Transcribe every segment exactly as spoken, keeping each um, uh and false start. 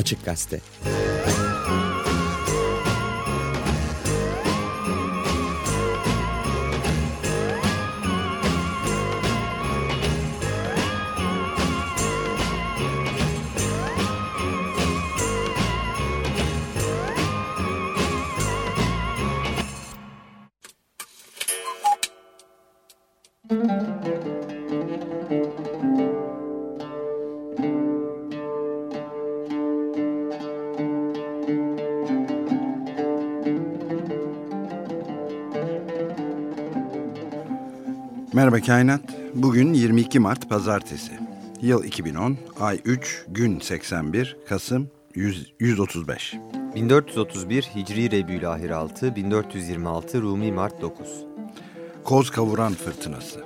Açık Gazete. Merhaba Kainat. Bugün yirmi iki Mart Pazartesi. Yıl iki bin on, ay üç, gün seksen bir, Kasım yüz otuz beş. bin dört yüz otuz bir Hicri Rebülahir altı, bin dört yüz yirmi altı Rumi Mart dokuz. Koz kavuran fırtınası.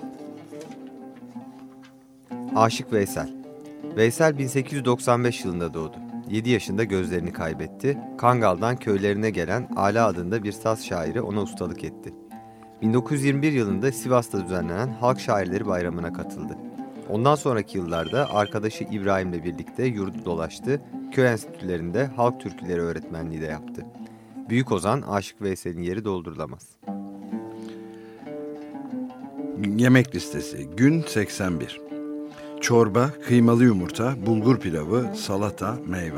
Aşık Veysel. Veysel bin sekiz yüz doksan beş yılında doğdu. yedi yaşında gözlerini kaybetti. Kangal'dan köylerine gelen Ala adında bir saz şairi ona ustalık etti. bin dokuz yüz yirmi bir yılında Sivas'ta düzenlenen Halk Şairleri Bayramı'na katıldı. Ondan sonraki yıllarda arkadaşı İbrahim'le birlikte yurdu dolaştı, köy enstitülerinde halk türküleri öğretmenliği de yaptı. Büyük ozan Aşık Veysel'in yeri doldurulamaz. Yemek listesi, gün seksen bir. Çorba, kıymalı yumurta, bulgur pilavı, salata, meyve.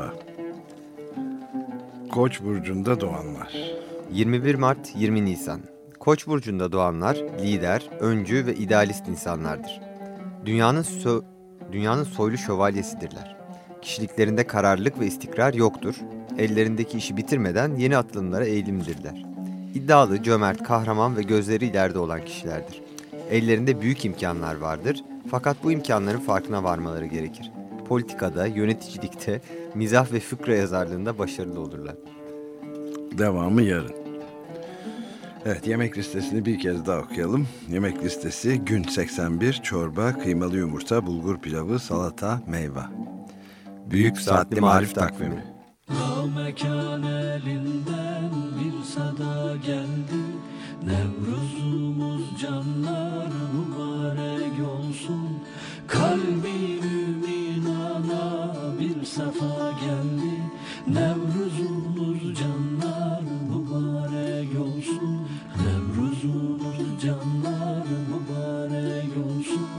Koç burcunda doğanlar. yirmi bir Mart yirmi Nisan. Koç burcunda doğanlar lider, öncü ve idealist insanlardır. Dünyanın, so dünyanın soylu şövalyesidirler. Kişiliklerinde kararlılık ve istikrar yoktur. Ellerindeki işi bitirmeden yeni atılımlara eğilimlidirler. İddialı, cömert, kahraman ve gözleri ileride olan kişilerdir. Ellerinde büyük imkanlar vardır. Fakat bu imkanların farkına varmaları gerekir. Politikada, yöneticilikte, mizah ve fıkra yazarlığında başarılı olurlar. Devamı yarın. Evet, yemek listesini bir kez daha okuyalım. Yemek listesi gün seksen bir, çorba, kıymalı yumurta, bulgur pilavı, salata, meyve. Büyük Saatli Marif Takvimi. Mekan elinden bir sada geldi. Nevruzumuz canlar mübarek olsun. Kalbi mümin ana bir safa geldi. Nevruzumuz canlar mübarek olsun. Nevruzumuz canlar mübarek olsun.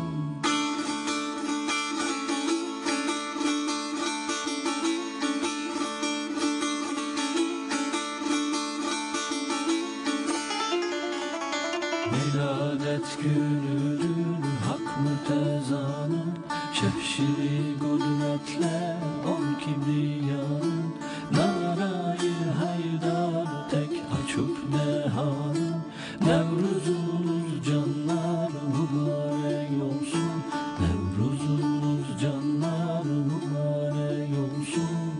Miladet gününün hak mütezanı, şehşiri kudretle on kibriyanın, narayı haydar tek açıp dehanı. Nevruzumuz canlar mübarek olsun. Nevruzumuz canlar mübarek olsun.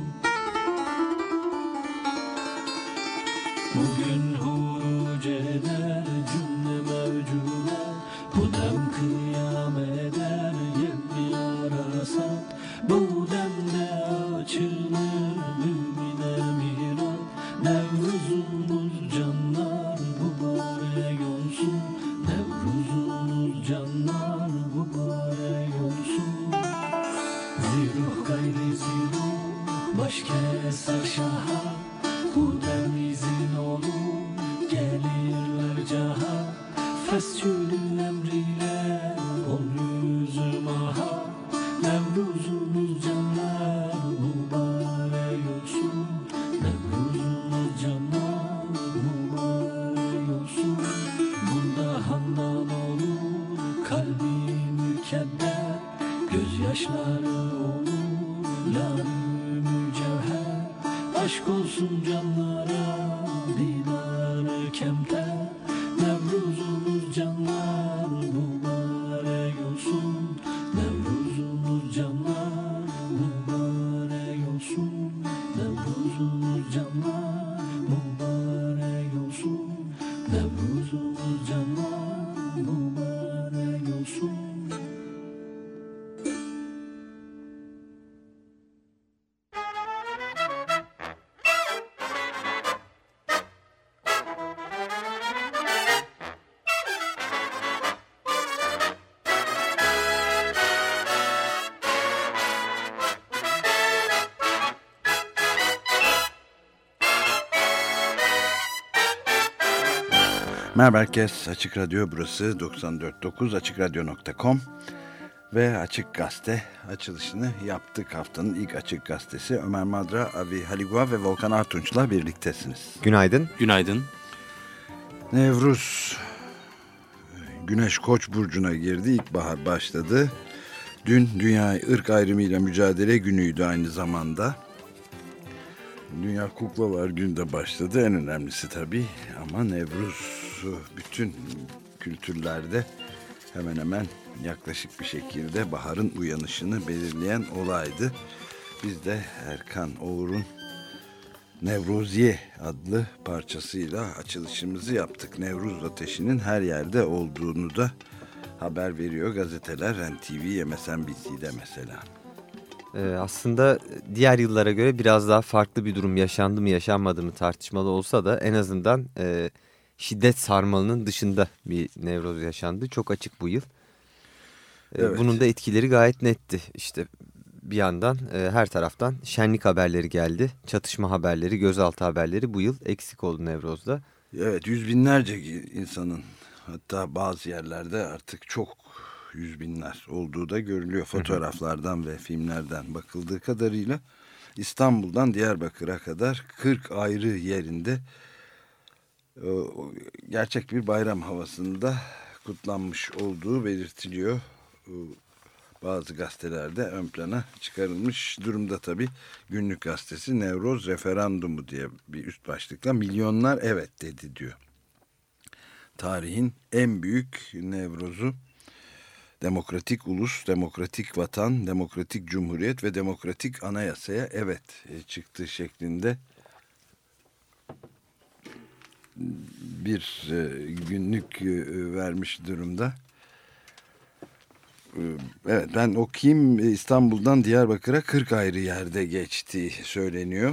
Bugün huruc eder cümle mevcuda, bu dem kıyam eder yevmi arasat. Bu demde açılır mümine mirat. Nevruzumuz canlar mübarek olsun. Nevruzumuz canlar mübarek olsun. Ziruh gayri ziruh baş keser şaha. Bu dem izin olur gelirler caha. Fesçülü emriyle ol yüzü maha. Nevruzumuz canlar mübarek olsun. Nevruzumuz canlar mübarek olsun. Bunda handan olur kalbi mükedder. Gözyaşları olur lâ-i mücevher. Aşk olsun canlara didar kemter. Nevruzumuz canlar mübarek olsun. Nevruzumuz canlar mübarek olsun. Nevruzumuz canlar mübarek olsun. Nevruzumuz canlar mübarek olsun. Merhaba herkes, Açık Radyo burası doksan dört nokta dokuz açık radyo nokta com ve Açık Gazete açılışını yaptık. Haftanın ilk Açık Gazetesi Ömer Madra, Avi Haligua ve Volkan Artunç'la birliktesiniz. Günaydın. Günaydın. Nevruz, Güneş Koç burcuna girdi, ilkbahar başladı. Dün Dünya Irk Ayrımıyla Mücadele Günü'ydü aynı zamanda. Dünya Kuklalar Günü de başladı, en önemlisi tabii. Ama Nevruz bütün kültürlerde hemen hemen yaklaşık bir şekilde baharın uyanışını belirleyen olaydı. Biz de Erkan Oğur'un Nevroziye adlı parçasıyla açılışımızı yaptık. Nevruz ateşinin her yerde olduğunu da haber veriyor gazeteler, N T V, M S N B C'de mesela. Ee, aslında diğer yıllara göre biraz daha farklı bir durum yaşandı mı yaşanmadı mı tartışmalı olsa da en azından e, şiddet sarmalının dışında bir Nevroz yaşandı. Çok açık bu yıl. Ee, Evet. Bunun da etkileri gayet netti. İşte bir yandan e, her taraftan şenlik haberleri geldi. Çatışma haberleri, gözaltı haberleri bu yıl eksik oldu Nevroz'da. Evet, yüz binlerce insanın, hatta bazı yerlerde artık çok yüz binler olduğu da görülüyor. Fotoğraflardan ve filmlerden bakıldığı kadarıyla İstanbul'dan Diyarbakır'a kadar kırk ayrı yerinde gerçek bir bayram havasında kutlanmış olduğu belirtiliyor. Bazı gazetelerde ön plana çıkarılmış durumda tabii. Günlük Gazetesi Nevroz referandumu diye bir üst başlıkla milyonlar evet dedi diyor. Tarihin en büyük Nevroz'u demokratik ulus, demokratik vatan, demokratik cumhuriyet ve demokratik anayasaya evet çıktı şeklinde bir günlük vermiş durumda. Evet, ben okuyayım. İstanbul'dan Diyarbakır'a kırk ayrı yerde geçtiği söyleniyor.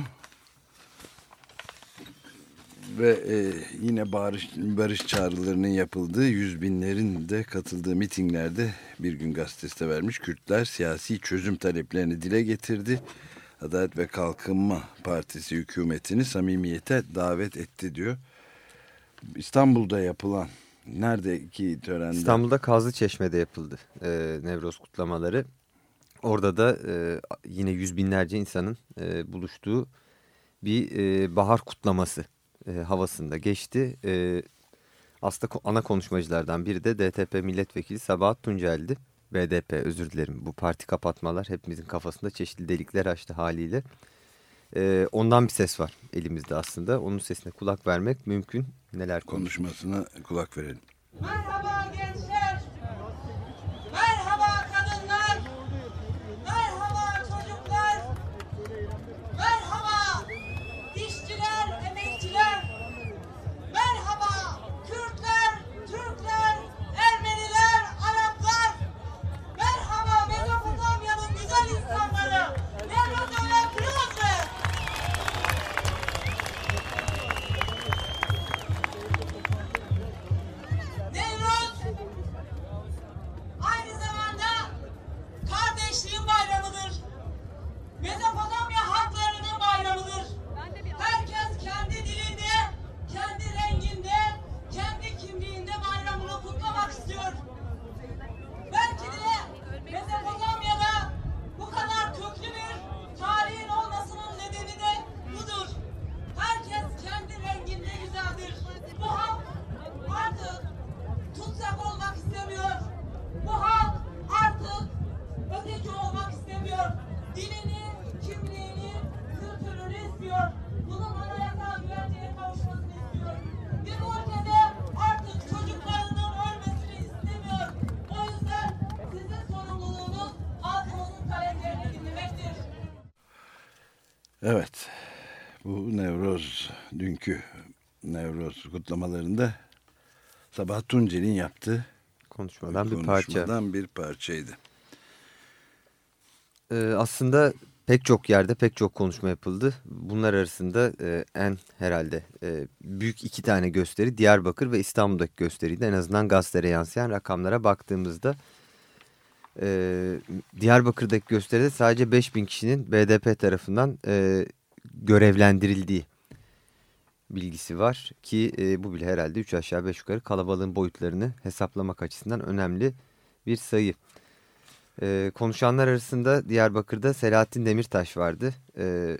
Ve e, yine barış, barış çağrılarının yapıldığı, yüz binlerin de katıldığı mitinglerde Bir Gün Gazetesi de vermiş. Kürtler siyasi çözüm taleplerini dile getirdi. Adalet ve Kalkınma Partisi hükümetini samimiyete davet etti diyor. İstanbul'da yapılan, neredeki törende? İstanbul'da Kazlıçeşme'de yapıldı e, Nevroz kutlamaları. Orada da e, yine yüz binlerce insanın e, buluştuğu bir e, bahar kutlaması e, havasında geçti. E, aslında ana konuşmacılardan biri de D T P milletvekili Sabahat Tuncel'di. B D P, özür dilerim, bu parti kapatmalar hepimizin kafasında çeşitli delikler açtı haliyle. E, ondan bir ses var elimizde aslında. Onun sesine kulak vermek mümkün. Neler konuşmasına kulak verelim. Merhaba gençler, merhaba kadınlar, merhaba çocuklar, merhaba işçiler, emekçiler, merhaba Kürtler, Türkler, Ermeniler, Araplar, merhaba Mezopotamya'nın güzel insanları, Nevruz öyle Firuz'u. Nevruz aynı zamanda kardeşliğin bayramıdır. Mezopotamya halklarının bayramıdır. Herkes kendi dilinde, kendi renginde, kendi kimliğinde bayramını kutlamak istiyor. Belki de Mezopotamya'da bu kadar köklü bir tarihin olmasının nedeni de budur. Herkes kendi renginde güzeldir. Bu halk artık tutsak olmak istemiyor. Bu halk artık öteki olmak istemiyor. Dilini, kimliğini, kültürünü istiyor. Bunun anayasal güvenceye kavuşmasını istiyor. Bir ülkede artık çocuklarının ölmesini istemiyor. O yüzden sizin sorumluluğunuz halkımızın taleplerini dinlemektir. Evet, bu Nevroz, dünkü Nevroz kutlamalarında Sabahat Tuncel'in yaptığı konuşmadan bir parça. konuşmadan bir parçaydı. Ee, aslında pek çok yerde pek çok konuşma yapıldı. Bunlar arasında e, en herhalde e, büyük iki tane gösteri Diyarbakır ve İstanbul'daki gösteriydi. En azından gazetelere yansıyan rakamlara baktığımızda e, Diyarbakır'daki gösteride sadece beş bin kişinin B D P tarafından e, görevlendirildiği bilgisi var ki e, bu bile herhalde üç aşağı beş yukarı kalabalığın boyutlarını hesaplamak açısından önemli bir sayı. E, konuşanlar arasında Diyarbakır'da Selahattin Demirtaş vardı, e,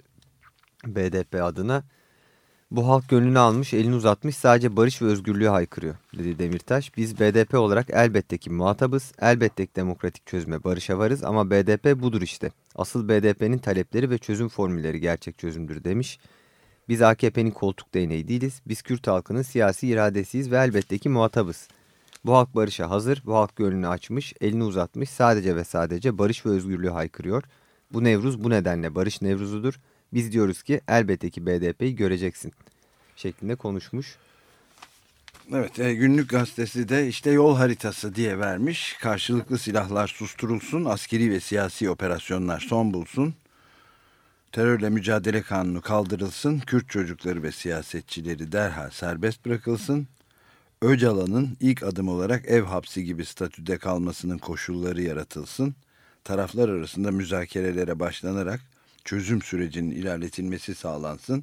B D P adına. Bu halk gönlünü almış, elini uzatmış, sadece barış ve özgürlüğü haykırıyor dedi Demirtaş. Biz B D P olarak elbette ki muhatabız, elbette ki demokratik çözüme, barışa varız ama B D P budur işte. Asıl B D P'nin talepleri ve çözüm formülleri gerçek çözümdür demiş. Biz A K P'nin koltuk değneği değiliz, biz Kürt halkının siyasi iradesiyiz ve elbette ki muhatabız. Bu halk barışa hazır, bu halk gönlünü açmış, elini uzatmış, sadece ve sadece barış ve özgürlüğü haykırıyor. Bu Nevruz bu nedenle barış Nevruzudur. Biz diyoruz ki elbette ki B D P'yi göreceksin şeklinde konuşmuş. Evet, e, Günlük Gazetesi de işte yol haritası diye vermiş. Karşılıklı silahlar susturulsun, askeri ve siyasi operasyonlar son bulsun. Terörle mücadele kanunu kaldırılsın, Kürt çocukları ve siyasetçileri derhal serbest bırakılsın. Öcalan'ın ilk adım olarak ev hapsi gibi statüde kalmasının koşulları yaratılsın. Taraflar arasında müzakerelere başlanarak çözüm sürecinin ilerletilmesi sağlansın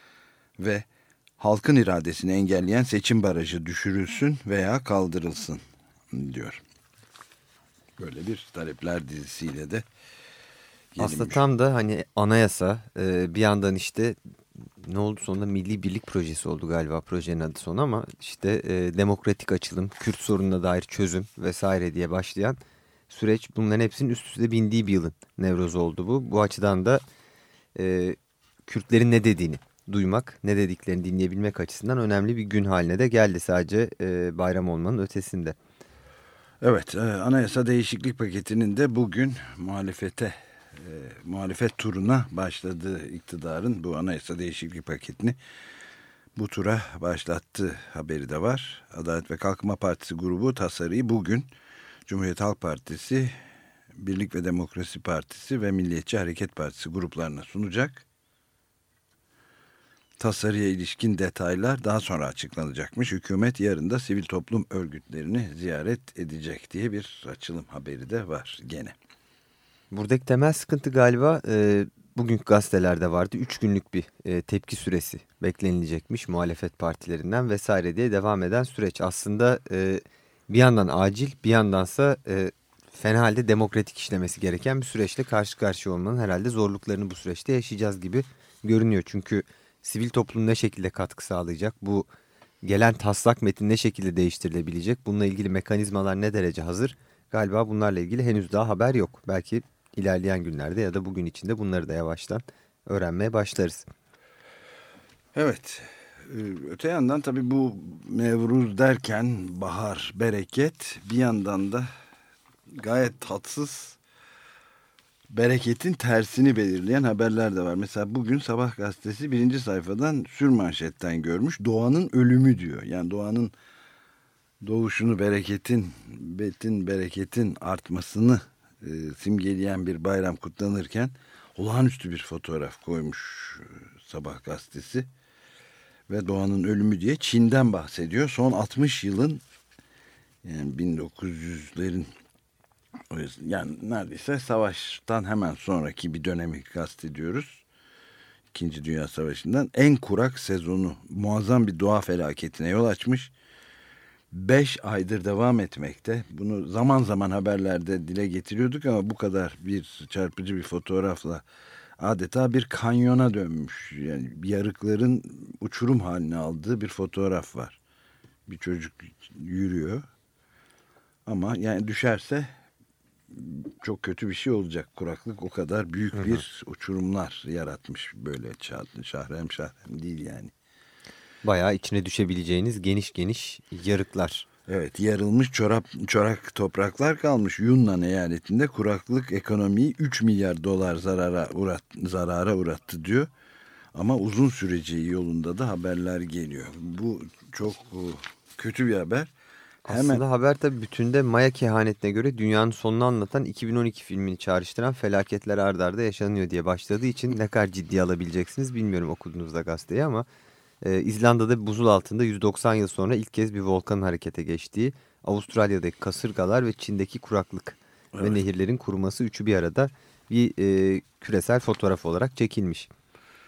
ve halkın iradesini engelleyen seçim barajı düşürülsün veya kaldırılsın diyor. Böyle bir talepler dizisiyle de gelinmiş. Aslında tam da hani anayasa, bir yandan işte ne oldu sonunda, Milli Birlik Projesi oldu galiba projenin adı sonu, ama işte demokratik açılım, Kürt sorununa dair çözüm vesaire diye başlayan süreç, bunların hepsinin üst üste bindiği bir yılın Nevrozu oldu bu. Bu açıdan da e, Kürtlerin ne dediğini duymak, ne dediklerini dinleyebilmek açısından önemli bir gün haline de geldi, sadece e, bayram olmanın ötesinde. Evet, e, anayasa değişiklik paketinin de bugün muhalefete, e, muhalefet turuna başladığı iktidarın bu anayasa değişiklik paketini bu tura başlattığı haberi de var. Adalet ve Kalkınma Partisi grubu tasarıyı bugün Cumhuriyet Halk Partisi, Birlik ve Demokrasi Partisi ve Milliyetçi Hareket Partisi gruplarına sunacak. Tasarıya ilişkin detaylar daha sonra açıklanacakmış. Hükümet yarın da sivil toplum örgütlerini ziyaret edecek diye bir açılım haberi de var gene. Buradaki temel sıkıntı galiba e, bugünkü gazetelerde vardı. Üç günlük bir e, tepki süresi beklenilecekmiş muhalefet partilerinden vesaire diye devam eden süreç. Aslında e, bir yandan acil, bir yandansa e, fena halde demokratik işlemesi gereken bir süreçle karşı karşıya olmanın herhalde zorluklarını bu süreçte yaşayacağız gibi görünüyor. Çünkü sivil toplum ne şekilde katkı sağlayacak? Bu gelen taslak metin ne şekilde değiştirilebilecek? Bununla ilgili mekanizmalar ne derece hazır? Galiba bunlarla ilgili henüz daha haber yok. Belki ilerleyen günlerde ya da bugün içinde bunları da yavaştan öğrenmeye başlarız. Evet. Öte yandan tabii bu Nevruz derken bahar, bereket, bir yandan da gayet tatsız, bereketin tersini belirleyen haberler de var. Mesela bugün Sabah gazetesi birinci sayfadan sürmanşetten görmüş. Doğanın ölümü diyor. Yani doğanın doğuşunu, bereketin, betin, bereketin artmasını e, simgeleyen bir bayram kutlanırken olağanüstü bir fotoğraf koymuş e, Sabah gazetesi. Ve doğanın ölümü diye Çin'den bahsediyor. Son altmış yılın, yani bin dokuz yüzlerin, yani neredeyse savaştan hemen sonraki bir dönemi kastediyoruz. İkinci Dünya Savaşı'ndan en kurak sezonu, muazzam bir doğa felaketine yol açmış. Beş aydır devam etmekte. Bunu zaman zaman haberlerde dile getiriyorduk ama bu kadar bir çarpıcı bir fotoğrafla adeta bir kanyona dönmüş. Yani yarıkların uçurum haline aldığı bir fotoğraf var. Bir çocuk yürüyor. Ama yani düşerse çok kötü bir şey olacak. Kuraklık o kadar büyük, hı hı, bir uçurumlar yaratmış. Böyle şahrem şahrem değil yani. Bayağı içine düşebileceğiniz geniş geniş yarıklar. Evet, yarılmış çorap, çorak topraklar kalmış. Yunnan eyaletinde kuraklık ekonomiyi üç milyar dolar zarara, uğrat, zarara uğrattı diyor. Ama uzun süreceği yolunda da haberler geliyor. Bu çok kötü bir haber. Aslında Hemen... haber tabii bütünde Maya kehanetine göre dünyanın sonunu anlatan iki bin on iki filmini çağrıştıran felaketler ard arda yaşanıyor diye başladığı için ne kadar ciddiye alabileceksiniz bilmiyorum okuduğunuzda gazeteyi, ama e, İzlanda'da buzul altında yüz doksan yıl sonra ilk kez bir volkanın harekete geçtiği, Avustralya'daki kasırgalar ve Çin'deki kuraklık, evet, ve nehirlerin kuruması üçü bir arada bir e, küresel fotoğraf olarak çekilmiş.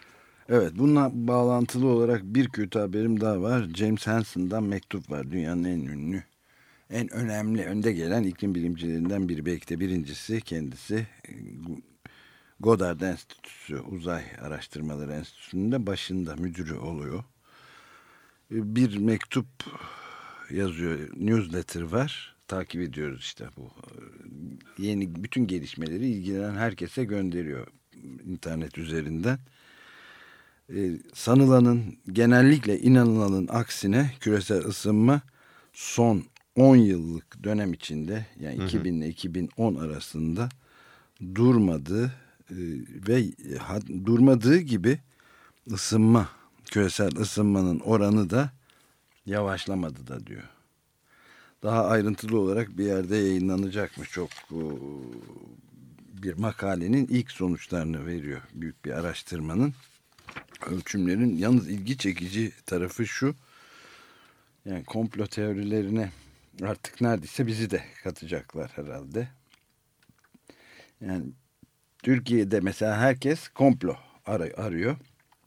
Evet, bununla bağlantılı olarak bir kötü haberim daha var. James Hansen'dan mektup var. Dünyanın en ünlü, en önemli, önde gelen iklim bilimcilerinden biri. Belki de birincisi kendisi. Goddard Enstitüsü, Uzay Araştırmaları Enstitüsü'nde başında müdürü oluyor. Bir mektup yazıyor, newsletter var. Takip ediyoruz işte bu. Yeni bütün gelişmeleri ilgilenen herkese gönderiyor internet üzerinden. Ee, sanılanın, genellikle inanılanın aksine küresel ısınma son on yıllık dönem içinde, yani hı hı. iki bin ile iki bin on arasında durmadı e, ve ha, durmadığı gibi ısınma, küresel ısınmanın oranı da yavaşlamadı da diyor. Daha ayrıntılı olarak bir yerde yayınlanacakmış, çok o, bir makalenin ilk sonuçlarını veriyor, büyük bir araştırmanın. Ölçümlerin yalnız ilgi çekici tarafı şu, yani komplo teorilerine artık neredeyse bizi de katacaklar herhalde. Yani Türkiye'de mesela herkes komplo ar- arıyor.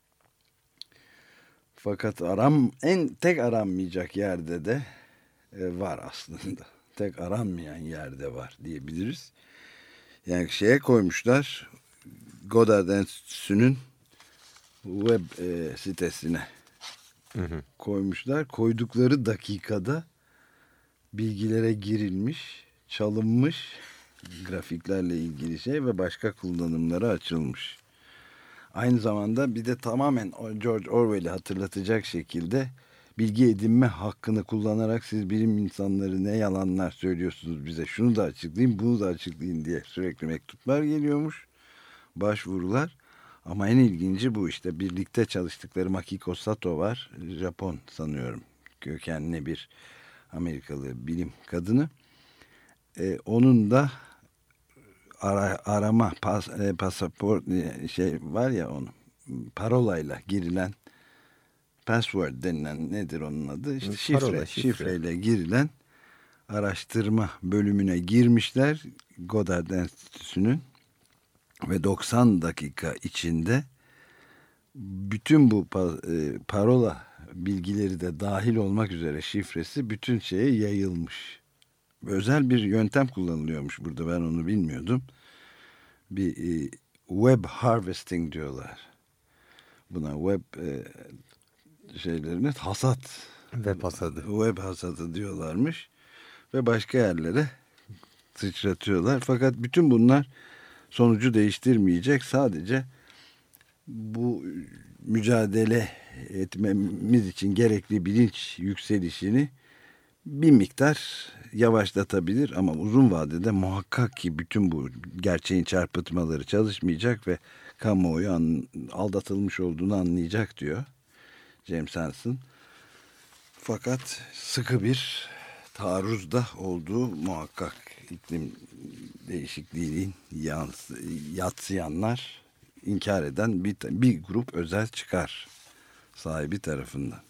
Fakat aram en tek aranmayacak yerde de e, var aslında. Tek aranmayan yerde var diyebiliriz. Yani şeye koymuşlar, Goddard Enstitüsü'nün web e, sitesine hı hı. koymuşlar. Koydukları dakikada bilgilere girilmiş, çalınmış grafiklerle ilgili şey ve başka kullanımlara açılmış. Aynı zamanda bir de tamamen George Orwell'i hatırlatacak şekilde bilgi edinme hakkını kullanarak siz bilim insanları ne yalanlar söylüyorsunuz bize, şunu da açıklayın, bunu da açıklayın diye sürekli mektuplar geliyormuş, başvurular. Ama en ilginci bu işte, birlikte çalıştıkları Makiko Sato var, Japon sanıyorum kökenli bir Amerikalı bilim kadını. Ee, onun da ara, arama pas, e, pasaport şey var ya, onun parolayla girilen, password denilen, nedir onun adı? İşte şifre, Parola, şifre, şifreyle girilen araştırma bölümüne girmişler Goddard Enstitüsü'nün ve doksan dakika içinde bütün bu e, parola bilgileri de dahil olmak üzere şifresi bütün şeye yayılmış. Özel bir yöntem kullanılıyormuş burada, ben onu bilmiyordum. Bir e, web harvesting diyorlar buna, web e, şeylerine hasat, web hasadı web hasadı diyorlarmış ve başka yerlere sıçratıyorlar. Fakat bütün bunlar sonucu değiştirmeyecek, sadece bu mücadele etmemiz için gerekli bilinç yükselişini bir miktar yavaşlatabilir ama uzun vadede muhakkak ki bütün bu gerçeğin çarpıtmaları çalışmayacak ve kamuoyu an, aldatılmış olduğunu anlayacak diyor James Hansen. Fakat sıkı bir taarruzda olduğu muhakkak, iklim değişikliğinin yatsıyanlar, inkar eden bir, bir grup özel çıkar sahibi tarafından.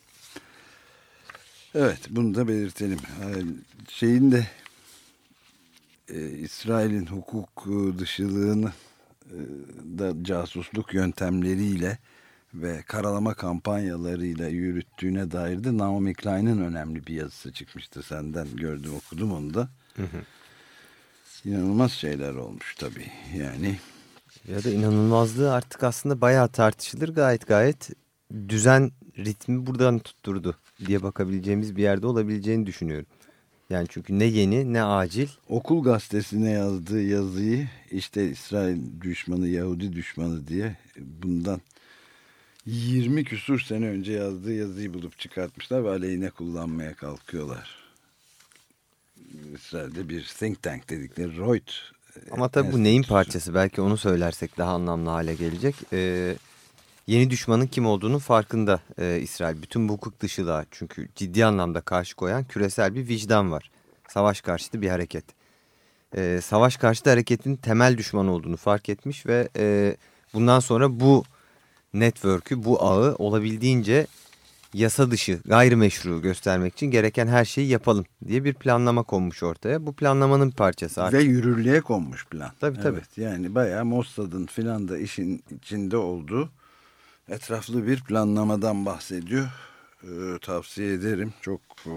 Evet, bunu da belirtelim. Şeyin de e, İsrail'in hukuk dışılığını e, da casusluk yöntemleriyle ve karalama kampanyalarıyla yürüttüğüne dair de Naomi Klein'in önemli bir yazısı çıkmıştı. Senden gördüm, okudum onu da. Hı hı. İnanılmaz şeyler olmuş tabii. Yani ya da inanılmazlığı artık aslında bayağı tartışılır. Gayet gayet düzen, ritmi buradan tutturdu diye bakabileceğimiz bir yerde olabileceğini düşünüyorum. Yani çünkü ne yeni ne acil. Okul gazetesine yazdığı yazıyı işte İsrail düşmanı, Yahudi düşmanı diye bundan yirmi küsur sene önce yazdığı yazıyı bulup çıkartmışlar ve aleyhine kullanmaya kalkıyorlar. İsrail'de bir think tank dedikleri Reut. Ama tabii bu neyin parçası? Belki onu söylersek daha anlamlı hale gelecek. Ee, yeni düşmanın kim olduğunun farkında e, İsrail. Bütün bu hukuk dışılığa, çünkü ciddi anlamda karşı koyan küresel bir vicdan var. Savaş karşıtı bir hareket. Ee, savaş karşıtı hareketin temel düşman olduğunu fark etmiş ve e, bundan sonra bu network'ü, bu ağı olabildiğince yasa dışı, gayrimeşru göstermek için gereken her şeyi yapalım diye bir planlama konmuş ortaya. Bu planlamanın parçası artık. Ve yürürlüğe konmuş plan. Tabii tabii. Evet, yani bayağı Mossad'ın filan da işin içinde olduğu etraflı bir planlamadan bahsediyor. Ee, tavsiye ederim. Çok e,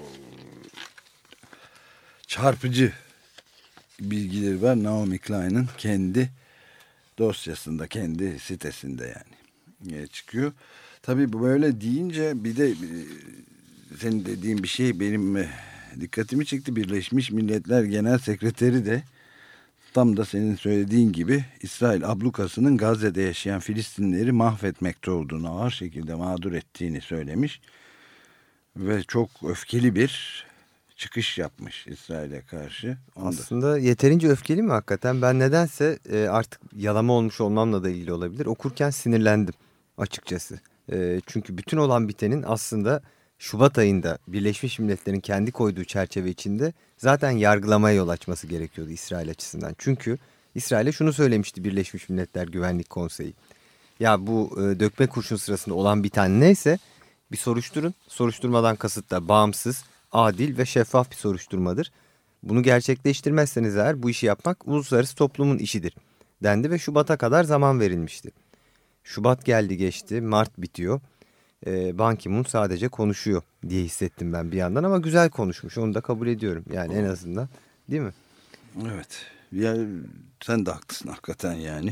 çarpıcı bilgileri var. Naomi Klein'in kendi dosyasında, kendi sitesinde yani e, çıkıyor. Tabii bu böyle deyince bir de e, senin dediğin bir şey benim e, dikkatimi çekti. Birleşmiş Milletler Genel Sekreteri de tam da senin söylediğin gibi İsrail ablukasının Gazze'de yaşayan Filistinlileri mahvetmekte olduğunu, ağır şekilde mağdur ettiğini söylemiş. Ve çok öfkeli bir çıkış yapmış İsrail'e karşı. Onu Aslında da... yeterince öfkeli mi hakikaten? Ben nedense e, artık yalama olmuş olmamla da ilgili olabilir. Okurken sinirlendim açıkçası. E, çünkü bütün olan bitenin aslında Şubat ayında Birleşmiş Milletler'in kendi koyduğu çerçeve içinde zaten yargılamaya yol açması gerekiyordu İsrail açısından. Çünkü İsrail'e şunu söylemişti Birleşmiş Milletler Güvenlik Konseyi. Ya bu e, dökme kurşun sırasında olan biten neyse bir soruşturun. Soruşturmadan kasıt da bağımsız, adil ve şeffaf bir soruşturmadır. Bunu gerçekleştirmezseniz eğer bu işi yapmak uluslararası toplumun işidir dendi ve Şubat'a kadar zaman verilmişti. Şubat geldi geçti, Mart bitiyor. Ee, Ban Ki-moon sadece konuşuyor diye hissettim ben bir yandan ama güzel konuşmuş, onu da kabul ediyorum yani en azından, değil mi? Evet, yani sen de haklısın hakikaten yani.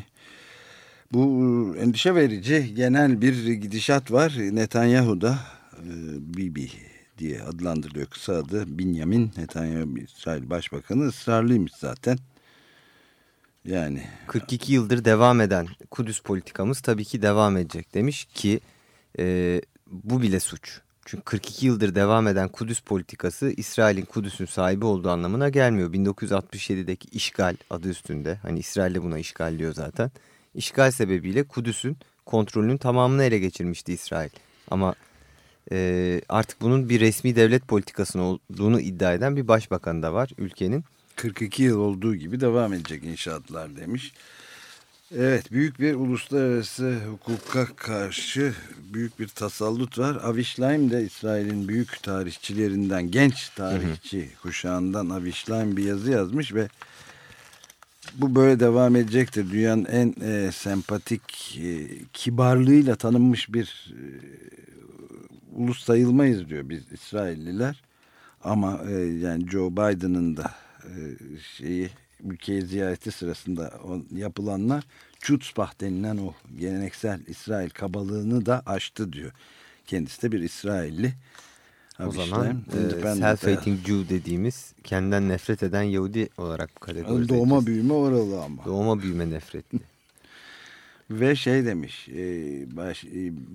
Bu endişe verici genel bir gidişat var. Netanyahu'da e, Bibi diye adlandırılıyor kısa adı. Benjamin Netanyahu, İsrail Başbakanı, ısrarlıymış zaten. Yani kırk iki yıldır devam eden Kudüs politikamız tabii ki devam edecek demiş ki e, bu bile suç. Çünkü kırk iki yıldır devam eden Kudüs politikası İsrail'in Kudüs'ün sahibi olduğu anlamına gelmiyor. bin dokuz yüz altmış yedideki işgal adı üstünde, hani İsrail de buna işgal diyor zaten. İşgal sebebiyle Kudüs'ün kontrolünün tamamını ele geçirmişti İsrail. Ama e, artık bunun bir resmi devlet politikasının olduğunu iddia eden bir başbakan da var ülkenin. kırk iki yıl olduğu gibi devam edecek inşaatlar demiş. Evet, büyük bir uluslararası hukuka karşı büyük bir tasallut var. Avi Shlaim de İsrail'in büyük tarihçilerinden, genç tarihçi hı hı. kuşağından Avi Shlaim bir yazı yazmış ve bu böyle devam edecektir. Dünyanın en e, sempatik, e, kibarlığıyla tanınmış bir e, ulus sayılmayız diyor biz İsrailliler. Ama e, yani Joe Biden'ın da e, şeyi ülkeyi ziyareti sırasında yapılanlar Chutzpah denilen o geleneksel İsrail kabalığını da aştı diyor. Kendisi de bir İsrailli. O zaman e, self-hating Jew dediğimiz kendinden nefret eden Yahudi olarak kategorize edeceğiz. Doğma büyüme oralı ama. Doğma büyüme nefretli. Ve şey demiş baş,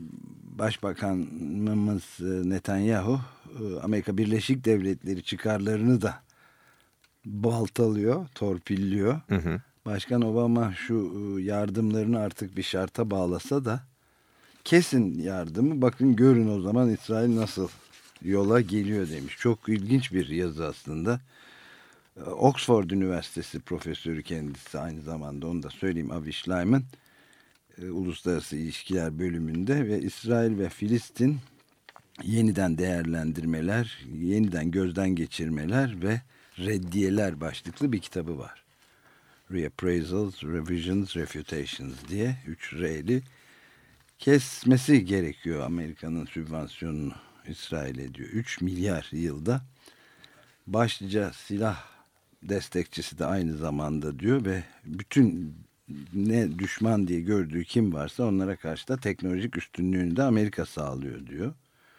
Başbakanımız Netanyahu Amerika Birleşik Devletleri çıkarlarını da baltalıyor, torpilliyor. Hı hı. Başkan Obama şu yardımlarını artık bir şarta bağlasa da kesin yardımı, bakın görün o zaman İsrail nasıl yola geliyor demiş. Çok ilginç bir yazı aslında. Oxford Üniversitesi profesörü kendisi aynı zamanda, onu da söyleyeyim, Avi Shlaim'in Uluslararası İlişkiler bölümünde ve İsrail ve Filistin yeniden değerlendirmeler, yeniden gözden geçirmeler ve reddiyeler başlıklı bir kitabı var. Reappraisals, Revisions, Refutations diye üç R'li. Kesmesi gerekiyor Amerika'nın sübvansiyonunu İsrail'e diyor. üç milyar yılda. Başlıca silah destekçisi de aynı zamanda diyor ve bütün ne düşman diye gördüğü kim varsa onlara karşı da teknolojik üstünlüğünü de Amerika sağlıyor diyor.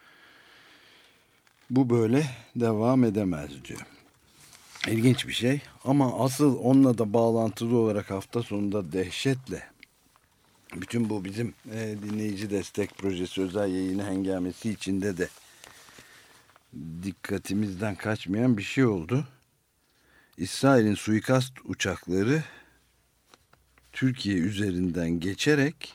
Bu böyle devam edemez diyor. İlginç bir şey ama asıl onunla da bağlantılı olarak hafta sonunda dehşetle bütün bu bizim e, dinleyici destek projesi özel yayını hengamesi içinde de dikkatimizden kaçmayan bir şey oldu. İsrail'in suikast uçakları Türkiye üzerinden geçerek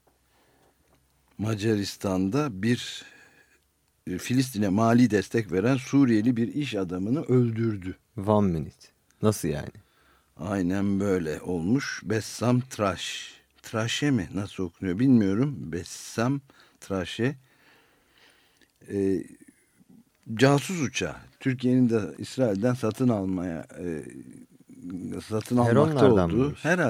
Macaristan'da bir Filistin'e mali destek veren Suriyeli bir iş adamını öldürdü. One minute. Nasıl yani? Aynen böyle olmuş. Bessam Traş. Traşe mi? Nasıl okunuyor bilmiyorum. Bessam Traşe. Ee, casus uçağı. Türkiye'nin de İsrail'den satın almaya e, satın almakta olduğu herhalde.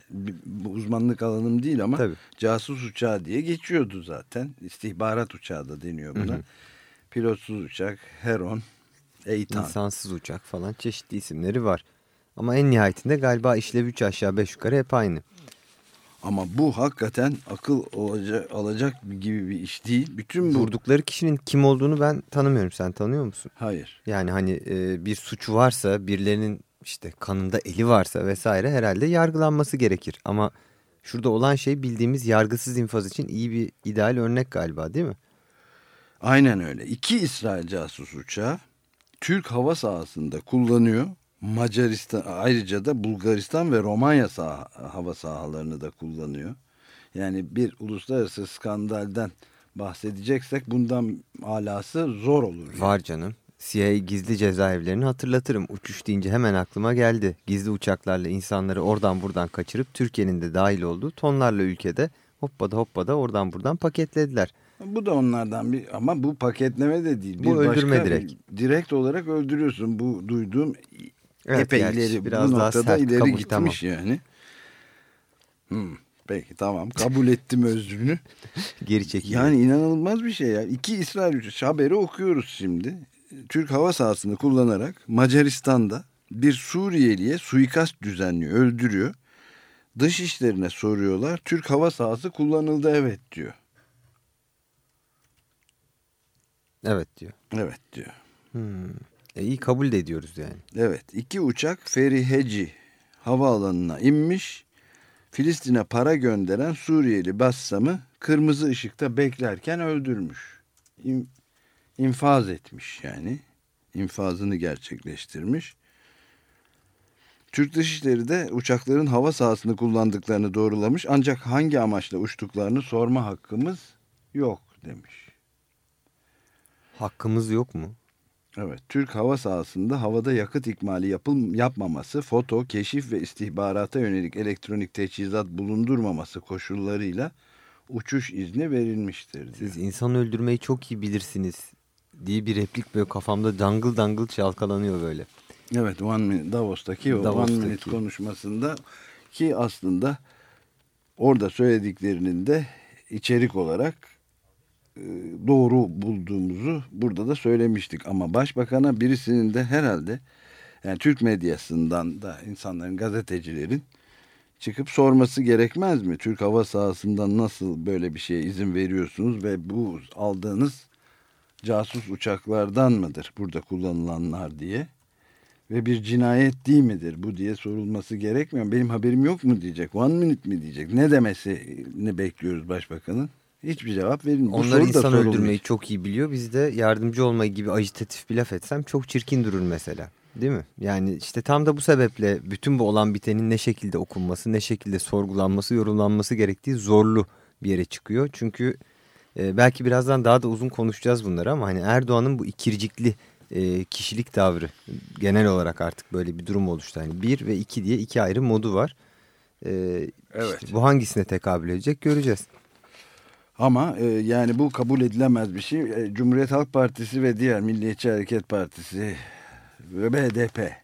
bu uzmanlık alanım değil ama Tabii. casus uçağı diye geçiyordu zaten. İstihbarat uçağı da deniyor buna. Hı hı. Pilotsuz uçak, Heron, Eytan. İnsansız uçak falan çeşitli isimleri var. Ama en nihayetinde galiba işlevi üç aşağı beş yukarı hep aynı. Ama bu hakikaten akıl olacak, alacak gibi bir iş değil. Bütün bu... Vurdukları kişinin kim olduğunu ben tanımıyorum. Sen tanıyor musun? Hayır. Yani hani e, bir suç varsa, birilerinin işte kanında eli varsa vesaire herhalde yargılanması gerekir. Ama şurada olan şey bildiğimiz yargısız infaz için iyi bir ideal örnek galiba, değil mi? Aynen öyle. İki İsrail casus uçağı Türk hava sahasında kullanıyor. Macaristan, ayrıca da Bulgaristan ve Romanya saha, hava sahalarını da kullanıyor. Yani bir uluslararası skandalden bahsedeceksek bundan alası zor olur. Yani. Var canım. C I A gizli cezaevlerini hatırlatırım. Uçuş deyince hemen aklıma geldi. Gizli uçaklarla insanları oradan buradan kaçırıp Türkiye'nin de dahil olduğu tonlarla ülkede hoppada hoppada oradan buradan paketlediler. Bu da onlardan bir, ama bu paketleme de değil. Bu bir öldürme başka, direkt. Direkt olarak öldürüyorsun. Bu duyduğum evet, epey gerçi, ileri. biraz Bu daha noktada sert, ileri kabul, gitmiş tamam. yani. Hmm, peki tamam, kabul ettim özrünü. Geri çekiliyor. Yani inanılmaz bir şey ya. İki İsrail uçağı haberi okuyoruz şimdi. Türk hava sahasını kullanarak Macaristan'da bir Suriyeliye suikast düzenliyor, öldürüyor. Dışişlerine soruyorlar. Türk hava sahası kullanıldı, evet diyor. Evet diyor. Evet diyor. Hmm. E, iyi kabul de ediyoruz yani. Evet, iki uçak Feriheci havaalanına inmiş. Filistin'e para gönderen Suriyeli Bassam'ı kırmızı ışıkta beklerken öldürmüş. İn, infaz etmiş yani. İnfazını gerçekleştirmiş. Türk Dışişleri de uçakların hava sahasını kullandıklarını doğrulamış. Ancak hangi amaçla uçtuklarını sorma hakkımız yok demiş. Hakkımız yok mu? Evet, Türk hava sahasında havada yakıt ikmali yapıl, yapmaması, foto, keşif ve istihbarata yönelik elektronik teçhizat bulundurmaması koşullarıyla uçuş izni verilmiştir diyor. Siz insan öldürmeyi çok iyi bilirsiniz diye bir replik böyle kafamda dangıl dangıl çalkalanıyor böyle. Evet, One Minute, Davos'taki o Davos'taki. One Minute konuşmasında ki aslında orada söylediklerinin de içerik olarak doğru bulduğumuzu burada da söylemiştik. Ama başbakana birisinin de herhalde yani Türk medyasından da insanların, gazetecilerin çıkıp sorması gerekmez mi? Türk hava sahasından nasıl böyle bir şeye izin veriyorsunuz ve bu aldığınız casus uçaklardan mıdır burada kullanılanlar diye? Ve bir cinayet değil midir bu diye sorulması gerekmiyor. Benim haberim yok mu diyecek, One Minute mi diyecek? Ne demesini bekliyoruz başbakanın? Hiçbir cevap verin. Onlar insan öldürmeyi çok iyi biliyor. Biz de yardımcı olmayı gibi ajitatif bir laf etsem çok çirkin durur mesela. Değil mi? Yani işte tam da bu sebeple bütün bu olan bitenin ne şekilde okunması, ne şekilde sorgulanması, yorumlanması gerektiği zorlu bir yere çıkıyor. Çünkü e, belki birazdan daha da uzun konuşacağız bunları ama hani Erdoğan'ın bu ikircikli e, kişilik tavrı genel olarak artık böyle bir durum oluştu. Yani bir ve iki diye iki ayrı modu var. E, evet. İşte bu hangisine tekabül edecek göreceğiz. Ama e, yani bu kabul edilemez bir şey. E, Cumhuriyet Halk Partisi ve diğer Milliyetçi Hareket Partisi ve B D P.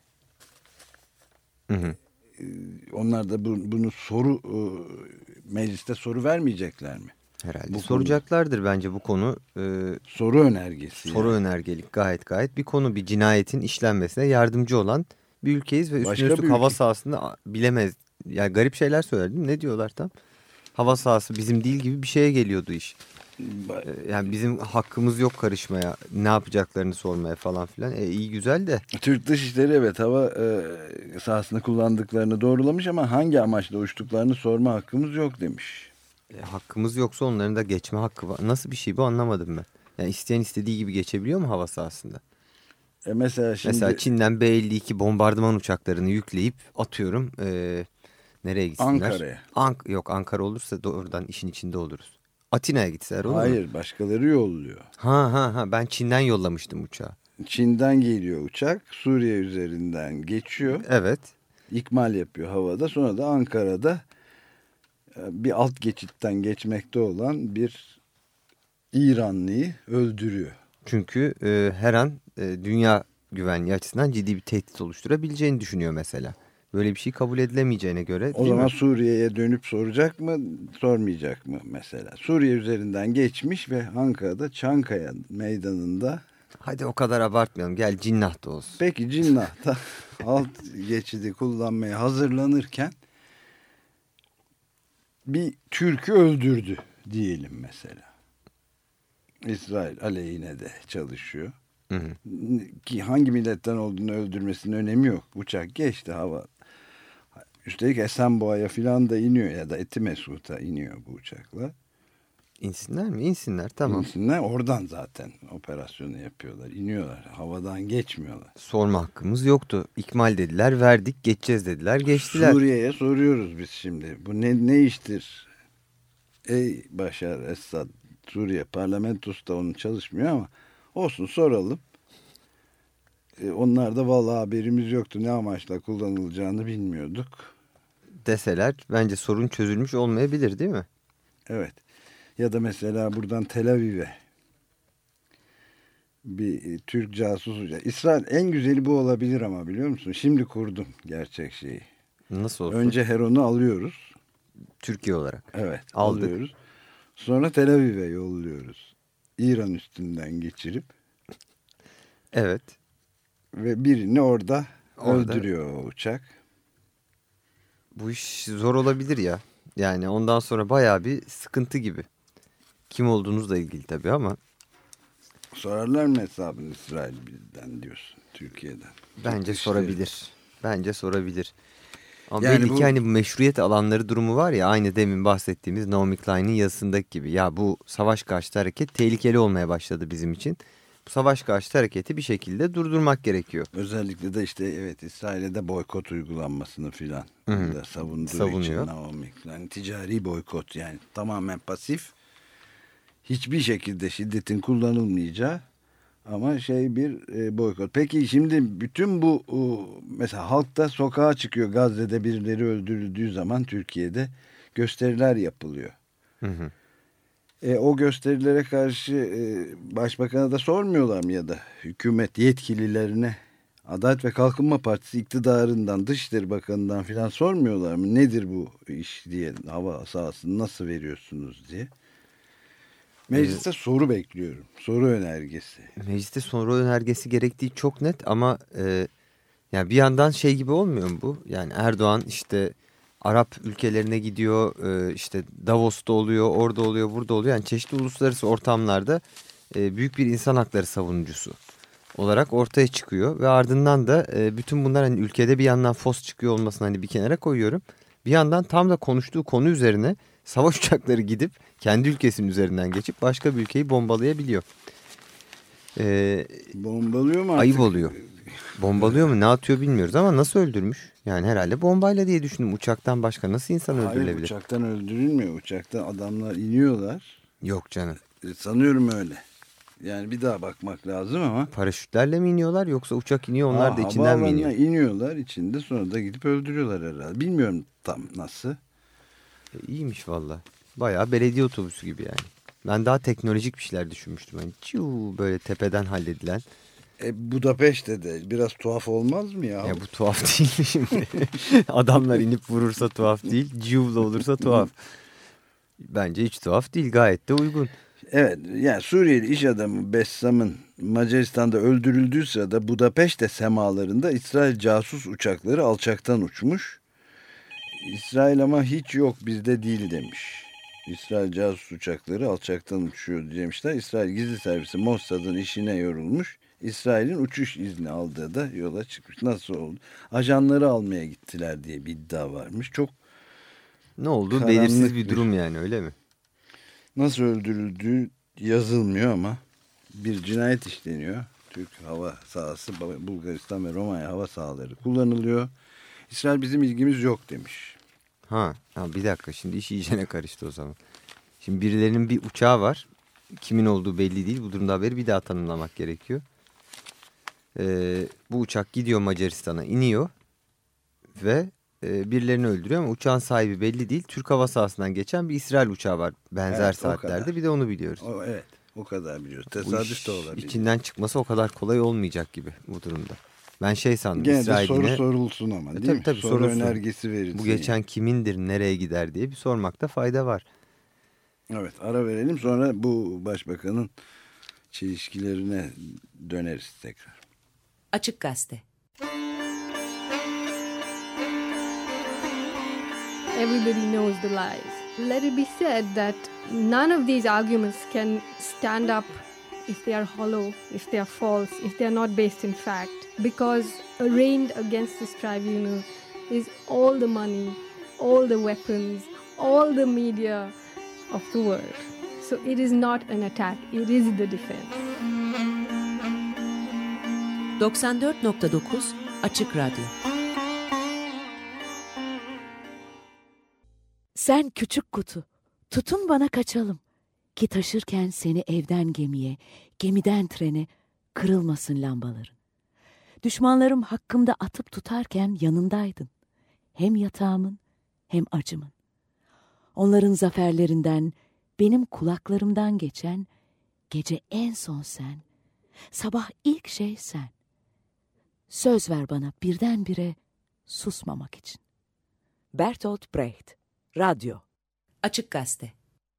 Hı hı. E, onlar da bu, bunu soru e, mecliste soru vermeyecekler mi? Herhalde bu soracaklardır konu, bence bu konu. E, soru önergesi. Soru yani. önergelik gayet gayet bir konu. Bir cinayetin işlenmesine yardımcı olan bir ülkeyiz ve üstüne üstlük hava sahasında bilemez. Yani garip şeyler söyledim. Ne diyorlar tam? Hava sahası bizim değil gibi bir şeye geliyordu iş. Yani bizim hakkımız yok karışmaya, ne yapacaklarını sormaya falan filan. E, iyi güzel de. Türk Dışişleri evet hava e, sahasını kullandıklarını doğrulamış ama hangi amaçla uçtuklarını sorma hakkımız yok demiş. E, hakkımız yoksa onların da geçme hakkı var. Nasıl bir şey bu, anlamadım ben. Yani isteyen istediği gibi geçebiliyor mu hava sahasında? E mesela, şimdi... mesela Çin'den B elli iki bombardıman uçaklarını yükleyip atıyorum... E, nereye gitsinler? Ankara'ya. Ank yok, Ankara olursa doğrudan işin içinde oluruz. Atina'ya gitseler olur mu? Hayır, başkaları yolluyor. Ha ha ha, ben Çin'den yollamıştım uçağı. Çin'den geliyor uçak, Suriye üzerinden geçiyor. Evet. İkmal yapıyor havada, sonra da Ankara'da bir alt geçitten geçmekte olan bir İranlıyı öldürüyor. Çünkü e, her an e, dünya güvenliği açısından ciddi bir tehdit oluşturabileceğini düşünüyor mesela. böyle bir şey kabul edilemeyeceğine göre. O zaman Suriye'ye dönüp soracak mı, sormayacak mı mesela? Suriye üzerinden geçmiş ve Ankara'da Çankaya Meydanı'nda. Hadi o kadar abartmayalım. Gel Cinnah'ta olsun. Peki Cinnah'ta alt geçidi kullanmaya hazırlanırken bir Türk'ü öldürdü diyelim mesela. İsrail aleyhine de çalışıyor. Hı hı. Ki hangi milletten olduğunu öldürmesinin önemi yok. Uçak geçti hava. Üstelik Esenboğa'ya falan da iniyor ya da Etimesgut'a iniyor bu uçakla. İnsinler mi? İnsinler, tamam. İnsinler, oradan zaten operasyonu yapıyorlar. İniyorlar. Havadan geçmiyorlar. Sorma hakkımız yoktu. İkmal dediler, verdik, geçeceğiz dediler, geçtiler. Suriye'ye soruyoruz biz şimdi. Bu ne, ne iştir? Ey Başar Esad, Suriye parlamentosu da onun çalışmıyor ama olsun, soralım. E, onlar da vallahi haberimiz yoktu. Ne amaçla kullanılacağını bilmiyorduk Deseler bence sorun çözülmüş olmayabilir, değil mi? Evet. Ya da mesela buradan Tel Aviv'e bir Türk casusu. İsrail en güzeli bu olabilir ama, biliyor musun? Şimdi kurdum gerçek şeyi. Nasıl olsun? Önce Heron'u alıyoruz. Türkiye olarak. Evet. Aldık. Alıyoruz. Sonra Tel Aviv'e yolluyoruz. İran üstünden geçirip. Evet. Ve birini orada, Orada öldürüyor o uçak. Bu iş zor olabilir ya. Yani ondan sonra bayağı bir sıkıntı gibi. Kim olduğunuzla ilgili tabii ama. Sorarlar mı hesabını İsrail bizden diyorsun, Türkiye'den? Bence İşte, sorabilir. Bence sorabilir. Ama yani belli bu... ki hani bu meşruiyet alanları durumu var ya, aynı demin bahsettiğimiz Naomi Klein'in yazısındaki gibi. Ya bu savaş karşıtı hareket tehlikeli olmaya başladı bizim için. Bu savaş karşıtı hareketi bir şekilde durdurmak gerekiyor. Özellikle de işte evet, İsrail'e de boykot uygulanmasını filan da savunduğu savunuyor. için Naomi Klein, ticari boykot, yani tamamen pasif, hiçbir şekilde şiddetin kullanılmayacağı ama şey bir e, boykot. Peki şimdi bütün bu o, mesela halk da sokağa çıkıyor, Gazze'de birileri öldürüldüğü zaman Türkiye'de gösteriler yapılıyor. Hı hı. E, o gösterilere karşı e, başbakana da sormuyorlar mı ya da hükümet yetkililerine, Adalet ve Kalkınma Partisi iktidarından, Dışişleri Bakanı'ndan filan sormuyorlar mı? Nedir bu iş diye, hava sahasını nasıl veriyorsunuz diye. Mecliste ee, soru bekliyorum. Soru önergesi. Mecliste soru önergesi gerektiği çok net ama e, yani bir yandan şey gibi olmuyor mu bu? Yani Erdoğan işte Arap ülkelerine gidiyor, e, işte Davos'ta oluyor, orada oluyor, burada oluyor. Yani çeşitli uluslararası ortamlarda e, büyük bir insan hakları savunucusu olarak ortaya çıkıyor. Ve ardından da e, bütün bunlar hani ülkede bir yandan fos çıkıyor olmasını hani bir kenara koyuyorum. Bir yandan tam da konuştuğu konu üzerine savaş uçakları gidip kendi ülkesinin üzerinden geçip başka bir ülkeyi bombalayabiliyor. Ee, Bombalıyor mu artık? Ayıp oluyor. Bombalıyor mu, ne atıyor bilmiyoruz ama nasıl öldürmüş? Yani herhalde bombayla diye düşündüm. Uçaktan başka nasıl insan Hayır, öldürülebilir? Hayır, uçaktan öldürülmüyor. Uçaktan adamlar iniyorlar. Yok canım. E, sanıyorum öyle. Yani bir daha bakmak lazım ama. Paraşütlerle mi iniyorlar yoksa uçak iniyor onlar Aa, da içinden mi iniyor? iniyorlar içinde, sonra da gidip öldürüyorlar herhalde. Bilmiyorum tam nasıl. E, iyiymiş valla. Bayağı belediye otobüsü gibi yani. Ben daha teknolojik bir şeyler düşünmüştüm. Yani çiu, böyle tepeden halledilen. E, Budapeşte de biraz tuhaf olmaz mı ya? Ya bu tuhaf değil mi şimdi? Adamlar inip vurursa tuhaf değil. Civla olursa tuhaf. Bence hiç tuhaf değil. Gayet de uygun. Evet, yani Suriyeli iş adamı Bessam'ın Macaristan'da öldürüldüğü sırada Budapeşte semalarında İsrail casus uçakları alçaktan uçmuş. İsrail ama hiç yok bizde değil demiş. İsrail casus uçakları alçaktan uçuyor demişler. İsrail gizli servisi Mossad'ın işine yorulmuş. İsrail'in uçuş izni aldığı da yola çıkmış. Nasıl oldu? Ajanları almaya gittiler diye bir iddia varmış. Çok ne oldu? Belirsiz bir durum yani, öyle mi? Nasıl öldürüldüğü yazılmıyor ama bir cinayet işleniyor. Türk hava sahası, Bulgaristan ve Romanya hava sahaları kullanılıyor. İsrail bizim ilgimiz yok demiş. Ha, ha bir dakika, şimdi iş iyicene karıştı o zaman. Şimdi birilerinin bir uçağı var. Kimin olduğu belli değil. Bu durumda haberi bir daha tanımlamak gerekiyor. Ee, bu uçak gidiyor Macaristan'a, iniyor ve e, birilerini öldürüyor ama uçağın sahibi belli değil. Türk hava sahasından geçen bir İsrail uçağı var benzer evet, saatlerde, bir de onu biliyoruz. O, evet, o kadar biliyoruz. Tesadüf de olabilir. İçinden çıkması o kadar kolay olmayacak gibi bu durumda. Ben şey sandım. Gene İsrail de soru yine... sorulsun ama değil e, tabii, mi? tabii, soru sorulsun. önergesi verilsin. Bu geçen yani kimindir, nereye gider diye bir sormakta fayda var. Evet, ara verelim, sonra bu başbakanın çelişkilerine döneriz tekrar. Açık Gazete. Everybody knows the lies. Let it be said that none of these arguments can stand up if they are hollow, if they are false, if they are not based in fact, because arraigned against this tribunal is all the money, all the weapons, all the media of the world. So it is not an attack, it is the defense. doksan dört nokta dokuz Açık Radyo. Sen küçük kutu, tutun bana kaçalım. Ki taşırken seni evden gemiye, gemiden trene kırılmasın lambaların. Düşmanlarım hakkımda atıp tutarken yanındaydın. Hem yatağımın hem acımın. Onların zaferlerinden, benim kulaklarımdan geçen, gece en son sen, sabah ilk şey sen. Söz ver bana birdenbire susmamak için. Bertolt Brecht, Radyo. Açık Gazete.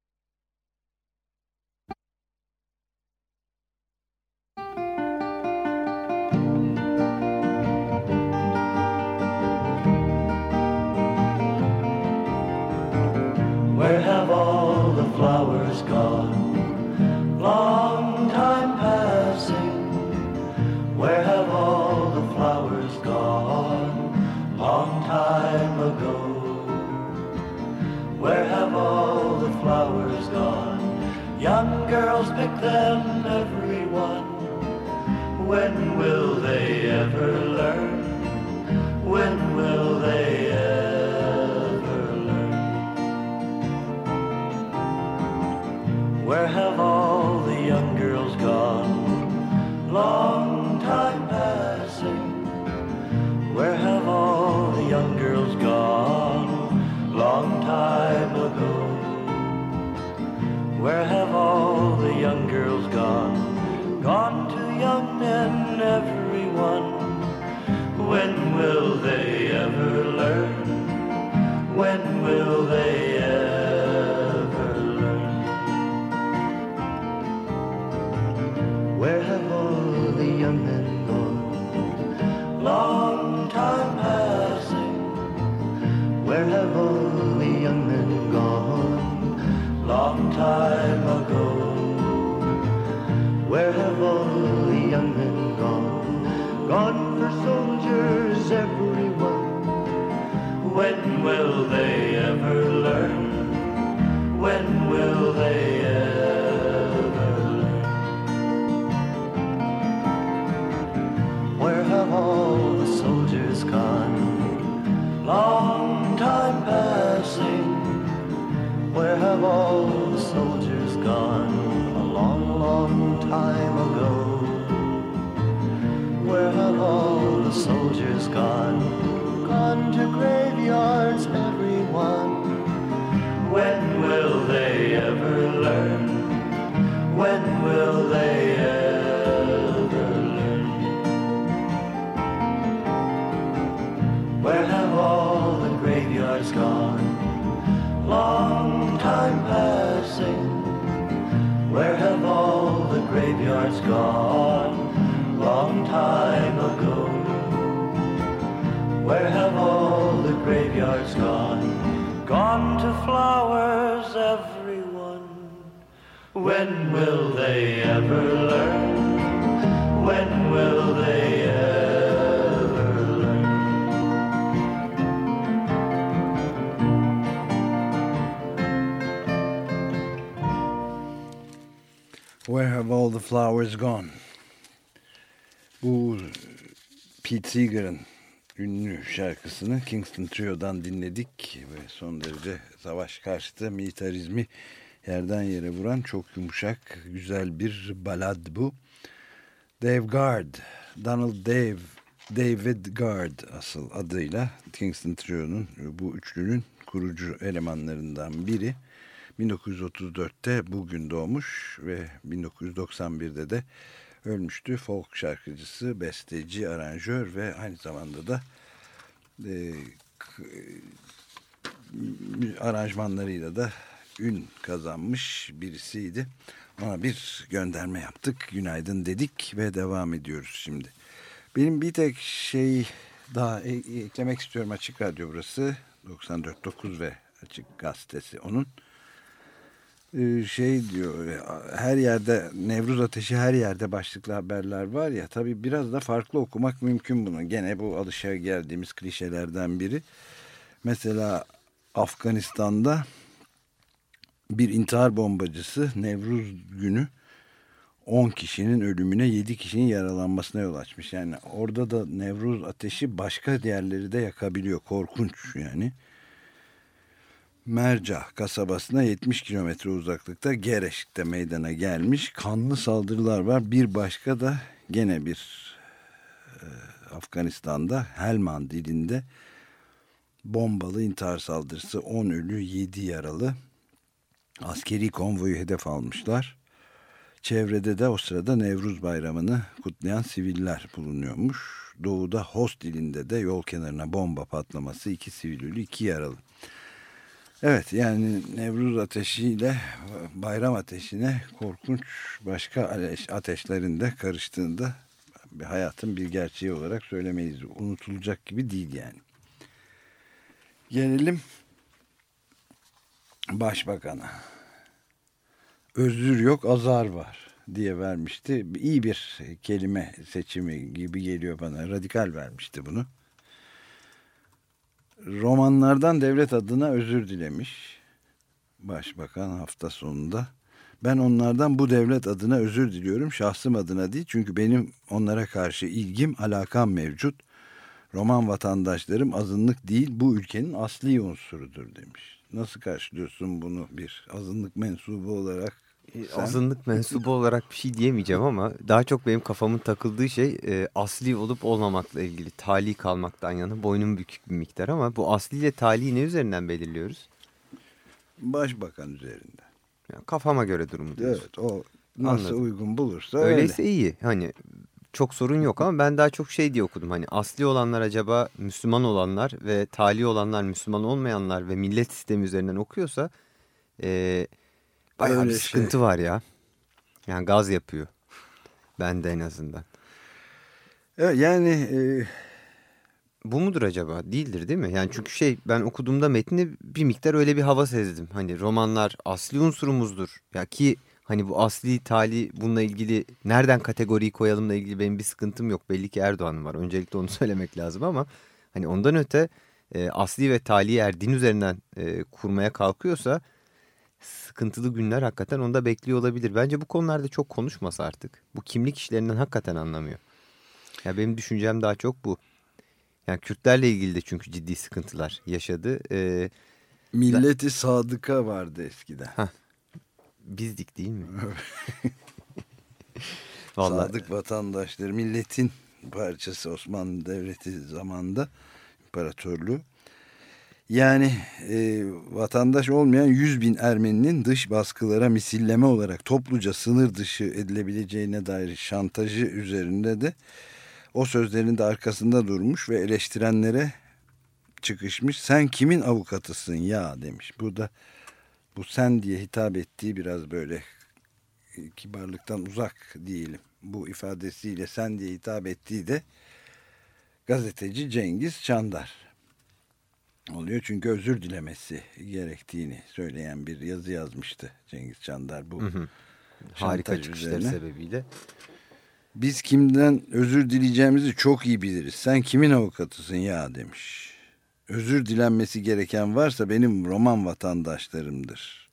Where have all the flowers gone? Long time passing. Where have all the flowers gone? Long time ago. Where have all the flowers gone? Young girls pick them, everyone. When will they ever learn? When will they ever learn? Where have all the young girls gone? Long time passing. Where have all the young girls gone? Long time ago. Where have all the young girls gone? Gone to young men, everyone. When will they ever learn? When will they ever learn? Where have all the young men gone? Long time passing. Where have all the young men gone? Long time ago. Where have all the young men gone? Gone for soldiers, everyone. When will they ever learn? When will they ever learn? Where have all the soldiers gone? Long time passing. Where have all the soldiers gone? A long, long time ago. Where have all the soldiers gone? Gone to graveyards, everyone. When will they ever learn? When will they ever learn? Where have all the graveyards gone? Long time passing. Where have all the graveyards gone? Long time ago. Where have all the graveyards gone? Gone to flowers, everyone. When will they ever learn? When will they ever learn? Where have all the flowers gone? Bu Pete Seeger'ın ünlü şarkısını Kingston Trio'dan dinledik ve son derece savaş karşıtı militarizmi yerden yere vuran çok yumuşak, güzel bir balad bu. Dave Guard, Donald Dave, David Guard asıl adıyla Kingston Trio'nun, bu üçlünün kurucu elemanlarından biri. bin dokuz yüz otuz dörtte bugün doğmuş ve bin dokuz yüz doksan birde de ölmüştü. Folk şarkıcısı, besteci, aranjör ve aynı zamanda da e, aranjmanlarıyla da ün kazanmış birisiydi. Ona bir gönderme yaptık. Günaydın dedik ve devam ediyoruz şimdi. Benim bir tek şey daha e- eklemek istiyorum. Açık Radyo burası. doksan dört nokta dokuz ve Açık Gazetesi onun. Ee, şey diyor, her yerde Nevruz ateşi, her yerde başlıklı haberler var ya, tabii biraz da farklı okumak mümkün bunu. Gene bu alışa geldiğimiz klişelerden biri. Mesela Afganistan'da bir intihar bombacısı Nevruz günü on kişinin ölümüne, yedi kişinin yaralanmasına yol açmış. Yani orada da Nevruz ateşi başka yerleri de yakabiliyor. Korkunç yani. Merca kasabasına yetmiş kilometre uzaklıkta Gereş'te meydana gelmiş kanlı saldırılar var. Bir başka da gene bir e, Afganistan'da Helmand ilinde bombalı intihar saldırısı, on ölü yedi yaralı, askeri konvoyu hedef almışlar. Çevrede de o sırada Nevruz Bayramı'nı kutlayan siviller bulunuyormuş. Doğuda Host ilinde de yol kenarına bomba patlaması, iki sivil ölü, iki yaralı. Evet, yani Nevruz ateşiyle bayram ateşine korkunç başka ateşlerin de karıştığında bir hayatın bir gerçeği olarak söylemeyiz. Unutulacak gibi değil yani. Gelelim Başbakan'a. Özür yok, azar var diye vermişti. İyi bir kelime seçimi gibi geliyor bana. Radikal vermişti bunu. Romanlardan devlet adına özür dilemiş Başbakan hafta sonunda. Ben onlardan bu devlet adına özür diliyorum, şahsım adına değil. Çünkü benim onlara karşı ilgim, alakam mevcut. Roman vatandaşlarım azınlık değil, bu ülkenin asli unsurudur demiş. Nasıl karşılıyorsun bunu bir azınlık mensubu olarak? Sen? Azınlık mensubu olarak bir şey diyemeyeceğim ama daha çok benim kafamın takıldığı şey e, asli olup olmamakla ilgili, tali kalmaktan yana boynum bükük bir miktar, ama bu asli ile taliyi ne üzerinden belirliyoruz? Başbakan üzerinden. Yani kafama göre durumu diyorsun. Evet, o nasıl Anladım. Uygun bulursa öyleyse öyle. iyi. Hani çok sorun yok ama ben daha çok şey diye okudum. Hani asli olanlar acaba Müslüman olanlar ve tali olanlar Müslüman olmayanlar ve millet sistemi üzerinden okuyorsa e, bayağı öyle bir sıkıntı şey var ya. Yani gaz yapıyor. Ben de en azından. Evet, yani e... bu mudur acaba? Değildir değil mi? Yani çünkü şey, ben okuduğumda metni bir miktar öyle bir hava sezdim. Hani romanlar asli unsurumuzdur. Ya ki hani bu asli tali, bununla ilgili nereden kategoriyi koyalımla ilgili benim bir sıkıntım yok. Belli ki Erdoğan'ın var. Öncelikle onu söylemek lazım ama hani ondan öte e, asli ve tali eğer din üzerinden e, kurmaya kalkıyorsa sıkıntılı günler hakikaten onda bekliyor olabilir. Bence bu konularda çok konuşmasa artık. Bu kimlik işlerinden hakikaten anlamıyor. Ya benim düşüncem daha çok bu. Yani Kürtlerle ilgili de çünkü ciddi sıkıntılar yaşadı. Ee, Milleti Sadıka vardı eskiden. Heh, bizdik değil mi? Vallahi... Sadık vatandaşları, milletin parçası Osmanlı Devleti zamanında, imparatorluğu. Yani e, vatandaş olmayan yüz bin Ermeninin dış baskılara misilleme olarak topluca sınır dışı edilebileceğine dair şantajı üzerinde de o sözlerin de arkasında durmuş ve eleştirenlere çıkışmış. Sen kimin avukatısın ya demiş. Burada bu sen diye hitap ettiği biraz böyle kibarlıktan uzak diyelim. Bu ifadesiyle sen diye hitap ettiği de gazeteci Cengiz Çandar oluyor. Çünkü özür dilemesi gerektiğini söyleyen bir yazı yazmıştı Cengiz Çandar bu. Hı hı. Harika çıkışları sebebiyle. Biz kimden özür dileyeceğimizi çok iyi biliriz. Sen kimin avukatısın ya demiş. Özür dilenmesi gereken varsa benim roman vatandaşlarımdır.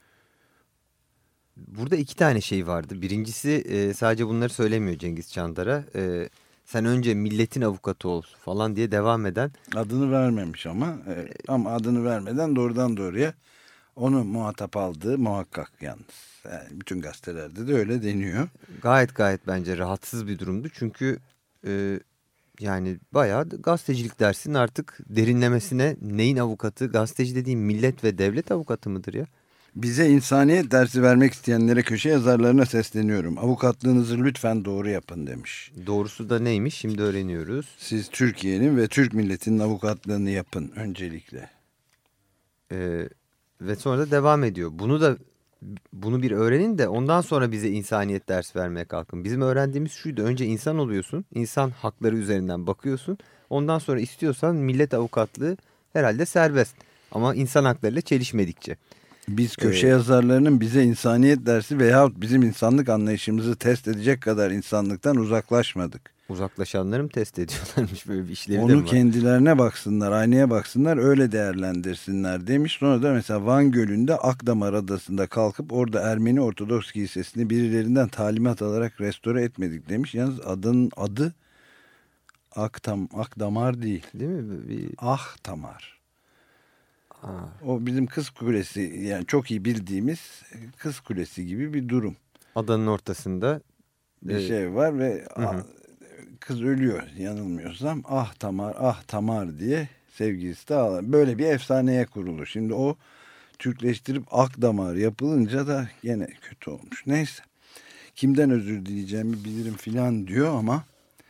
Burada iki tane şey vardı. Birincisi e, sadece bunları söylemiyor Cengiz Çandar'a. E, sen önce milletin avukatı ol falan diye devam eden. Adını vermemiş ama. E, ama adını vermeden doğrudan doğruya onu muhatap aldığı muhakkak yalnız. Yani bütün gazetelerde de öyle deniyor. Gayet gayet bence rahatsız bir durumdu. Çünkü e, yani bayağı gazetecilik dersinin artık derinlemesine neyin avukatı, gazeteci dediğim millet ve devlet avukatı mıdır ya? Bize insaniyet dersi vermek isteyenlere, köşe yazarlarına sesleniyorum. Avukatlığınızı lütfen doğru yapın demiş. Doğrusu da neymiş şimdi öğreniyoruz. Siz Türkiye'nin ve Türk milletinin avukatlığını yapın öncelikle. Ee, ve sonra da devam ediyor. Bunu da bunu bir öğrenin de ondan sonra bize insaniyet dersi vermeye kalkın. Bizim öğrendiğimiz şuydu. Önce insan oluyorsun. İnsan hakları üzerinden bakıyorsun. Ondan sonra istiyorsan millet avukatlığı herhalde serbest. Ama insan haklarıyla çelişmedikçe. Biz köşe ee, yazarlarının bize insaniyet dersi veyahut bizim insanlık anlayışımızı test edecek kadar insanlıktan uzaklaşmadık. Uzaklaşanlarım test ediyorlarmış, böyle bir işlevi de Onu mi var? kendilerine baksınlar, aynaya baksınlar, öyle değerlendirsinler demiş. Sonra da mesela Van Gölü'nde Akdamar Adası'nda kalkıp orada Ermeni Ortodoks Kilisesi'ni birilerinden talimat alarak restore etmedik demiş. Yalnız adının adı Aktam, Akdamar değil. Değil mi? Bir... Ahtamar. Aa. O bizim Kız Kulesi, yani çok iyi bildiğimiz Kız Kulesi gibi bir durum. Adanın ortasında Bir e... şey var ve Hı hı. kız ölüyor yanılmıyorsam. Ah Tamar, ah Tamar diye sevgilisi de ağlar. Böyle bir efsaneye kurulur. Şimdi o Türkleştirip Akdamar yapılınca da gene kötü olmuş. Neyse. Kimden özür dileyeceğimi bilirim filan diyor ama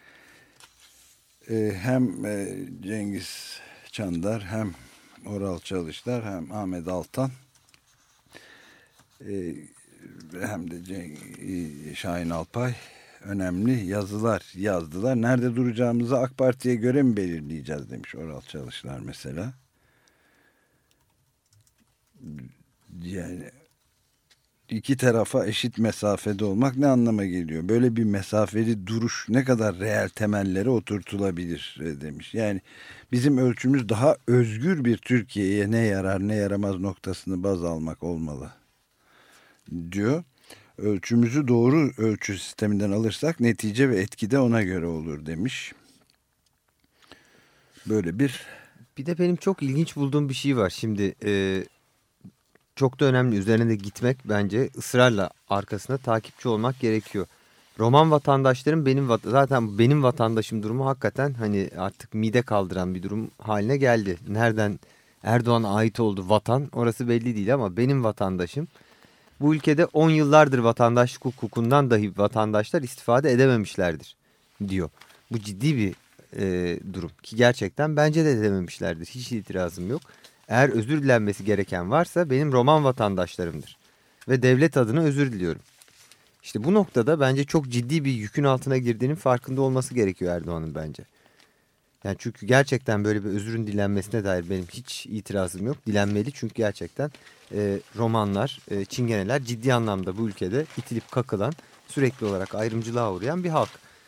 e, hem e, Cengiz Çandar hem Oral Çalışlar hem Ahmet Altan e, hem de Cengiz, Şahin Alpay önemli yazılar yazdılar. Nerede duracağımızı AK Parti'ye göre mi belirleyeceğiz demiş Oral Çalışlar mesela. Yani iki tarafa eşit mesafede olmak ne anlama geliyor? Böyle bir mesafeli duruş ne kadar reel temellere oturtulabilir demiş. Yani bizim ölçümüz daha özgür bir Türkiye'ye ne yarar ne yaramaz noktasını baz almak olmalı diyor. Ölçümüzü doğru ölçü sisteminden alırsak netice ve etki de ona göre olur demiş. Böyle bir... Bir de benim çok ilginç bulduğum bir şey var. Şimdi e, çok da önemli, üzerine de gitmek, bence ısrarla arkasında takipçi olmak gerekiyor. Roman vatandaşlarım benim zaten benim vatandaşım durumu hakikaten hani artık mide kaldıran bir durum haline geldi. Nereden Erdoğan'a ait oldu vatan orası belli değil ama benim vatandaşım. Bu ülkede on yıllardır vatandaşlık hukukundan dahi vatandaşlar istifade edememişlerdir diyor. Bu ciddi bir e, durum ki gerçekten bence de edememişlerdir. Hiç itirazım yok. Eğer özür dilenmesi gereken varsa benim Roman vatandaşlarımdır. Ve devlet adına özür diliyorum. İşte bu noktada bence çok ciddi bir yükün altına girdiğinin farkında olması gerekiyor Erdoğan'ın bence. Yani çünkü gerçekten böyle bir özürün dilenmesine dair benim hiç itirazım yok. Dilenmeli çünkü gerçekten e, Romanlar, e, Çingeneler ciddi anlamda bu ülkede itilip kakılan, sürekli olarak ayrımcılığa uğrayan bir halk.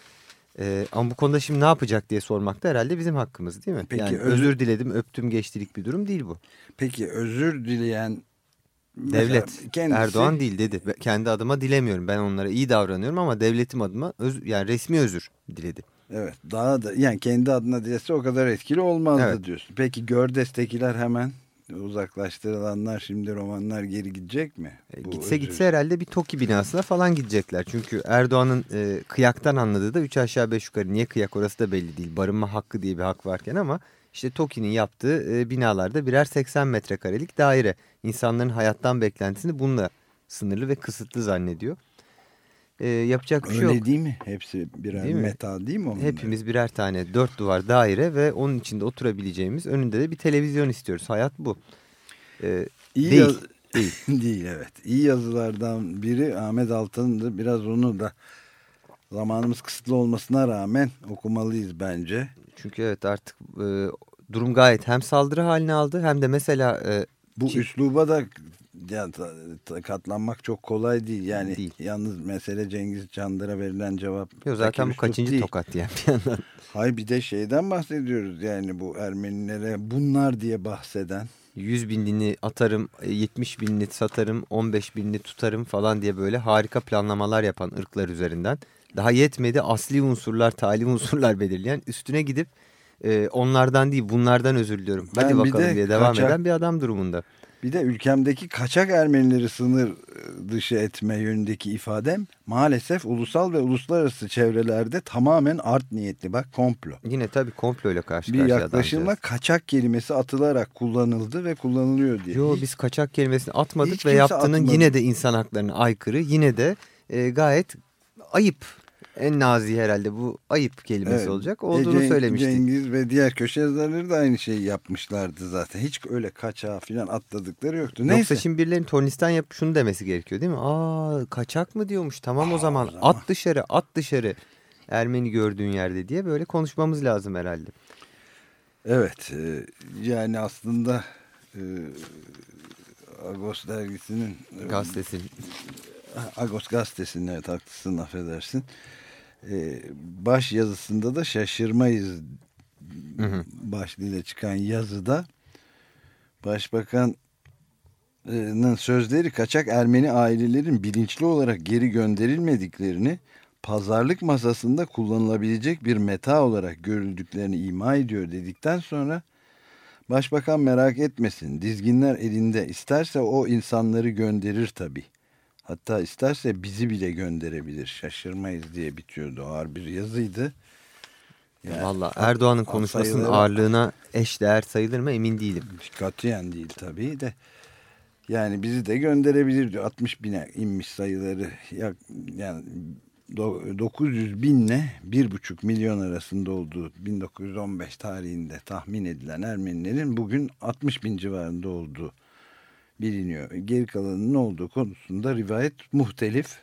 E, ama bu konuda şimdi ne yapacak diye sormak da herhalde bizim hakkımız değil mi? Peki, yani özür... özür diledim, öptüm geçtilik bir durum değil bu. Peki özür dileyen... Devlet, kendisi... Erdoğan değil dedi. Kendi adıma dilemiyorum. Ben onlara iyi davranıyorum ama devletim adıma öz, yani resmi özür diledi. Evet, daha da yani kendi adına dilese o kadar etkili olmazdı evet. diyorsun. Peki Gördes'tekiler hemen uzaklaştırılanlar şimdi romanlar geri gidecek mi? E, Bu gitse özür... gitse herhalde bir TOKİ binasına falan gidecekler. Çünkü Erdoğan'ın e, kıyaktan anladığı da üç aşağı beş yukarı. Niye kıyak orası da belli değil. Barınma hakkı diye bir hak varken ama işte TOKİ'nin yaptığı e, binalarda birer seksen metrekarelik daire. İnsanların hayattan beklentisini bununla sınırlı ve kısıtlı zannediyor. E, yapacak bir Öyle şey yok. Öyle değil mi? Hepsi birer değil meta değil mi onlar? Hepimiz birer tane dört duvar daire ve onun içinde oturabileceğimiz, önünde de bir televizyon istiyoruz. Hayat bu. E, İyi değil. Yaz... değil. değil evet. İyi yazılardan biri Ahmet Altan'ın da biraz onu da zamanımız kısıtlı olmasına rağmen okumalıyız bence. Çünkü evet artık e, durum gayet hem saldırı haline aldı hem de mesela... E, bu ki... üsluba da ya, katlanmak çok kolay değil. Yani değil. Yalnız mesele Cengiz Çandır'a verilen cevap. Yok, zaten bu kaçıncı değil. Tokat yani bir yandan. Hayır bir de şeyden bahsediyoruz yani bu Ermenilere bunlar diye bahseden. yüz binini atarım, yetmiş binini satarım, on beş binini tutarım falan diye böyle harika planlamalar yapan ırklar üzerinden. Daha yetmedi, asli unsurlar, tali unsurlar belirleyen, üstüne gidip e, onlardan değil bunlardan özür diliyorum. Ben hadi bakalım diye devam kaçak, eden bir adam durumunda. Bir de ülkemdeki kaçak Ermenileri sınır dışı etme yönündeki ifadem maalesef ulusal ve uluslararası çevrelerde tamamen art niyetli. Bak, komplo. Yine tabii komployla karşı bir karşıya yaklaşımla adamcağız. Kaçak kelimesi atılarak kullanıldı ve kullanılıyor diye. Yo, hiç, biz kaçak kelimesini atmadık hiç ve kimse yaptığının atmadı. yine de insan haklarına aykırı, yine de e, gayet ayıp. En nazi herhalde bu ayıp kelimesi Evet, olacak olduğunu Ece, söylemiştik. Cengiz ve diğer köşe yazarları da aynı şeyi yapmışlardı zaten. Hiç öyle kaçağı falan atladıkları yoktu. Neyse. Yoksa şimdi birilerinin tornistan yapıp şunu demesi gerekiyor değil mi? Aa, kaçak mı diyormuş, tamam o Aa, zaman o zaman. at dışarı at dışarı Ermeni gördüğün yerde diye böyle konuşmamız lazım herhalde. Evet, e, yani aslında e, Agos dergisinin e, Gazetesi. Agos gazetesinin, evet haklısın, affedersin. E, baş yazısında da şaşırmayız Hı hı. başlığıyla çıkan yazıda Başbakan'ın sözleri kaçak Ermeni ailelerin bilinçli olarak geri gönderilmediklerini, pazarlık masasında kullanılabilecek bir meta olarak görüldüklerini ima ediyor dedikten sonra Başbakan merak etmesin, dizginler elinde, isterse o insanları gönderir tabii. Hatta isterse bizi bile gönderebilir, şaşırmayız diye bitiyordu. Ağır bir yazıydı. Yani, Valla Erdoğan'ın konuşmasının sayıları, ağırlığına eşdeğer sayılır mı emin değilim. Katiyen değil tabii de. Yani bizi de gönderebilir diyor. altmış bine inmiş sayıları. Yani dokuz yüz binle bir buçuk milyon arasında olduğu bin dokuz yüz on beş tarihinde tahmin edilen Ermenilerin bugün altmış bin civarında olduğu biliniyor. Geri kalanının ne olduğu konusunda rivayet muhtelif.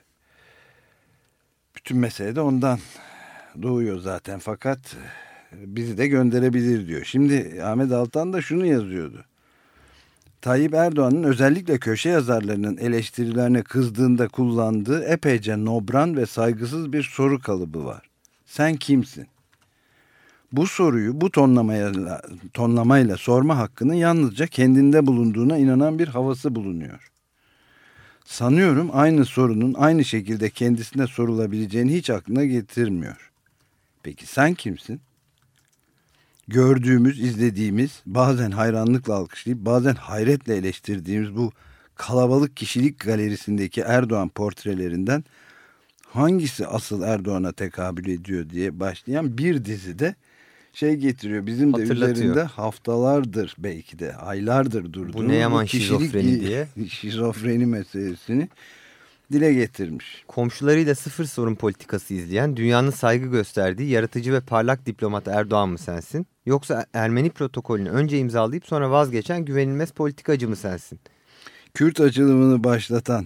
Bütün mesele de ondan doğuyor zaten, fakat bizi de gönderebilir diyor. Şimdi Ahmet Altan da şunu yazıyordu. Tayyip Erdoğan'ın özellikle köşe yazarlarının eleştirilerine kızdığında kullandığı epeyce nobran ve saygısız bir soru kalıbı var. Sen kimsin? Bu soruyu bu tonlamayla, tonlamayla sorma hakkının yalnızca kendinde bulunduğuna inanan bir havası bulunuyor. Sanıyorum aynı sorunun aynı şekilde kendisine sorulabileceğini hiç aklına getirmiyor. Peki sen kimsin? Gördüğümüz, izlediğimiz, bazen hayranlıkla alkışlayıp bazen hayretle eleştirdiğimiz bu kalabalık kişilik galerisindeki Erdoğan portrelerinden hangisi asıl Erdoğan'a tekabül ediyor diye başlayan bir dizide şey getiriyor. Bizim de üzerinde haftalardır, belki de aylardır durduğu bu ne yaman bu şizofreni diye şizofreni meselesini dile getirmiş. Komşularıyla sıfır sorun politikası izleyen, dünyanın saygı gösterdiği yaratıcı ve parlak diplomat Erdoğan mı sensin? Yoksa Ermeni protokolünü önce imzalayıp sonra vazgeçen güvenilmez politikacı mı sensin? Kürt açılımını başlatan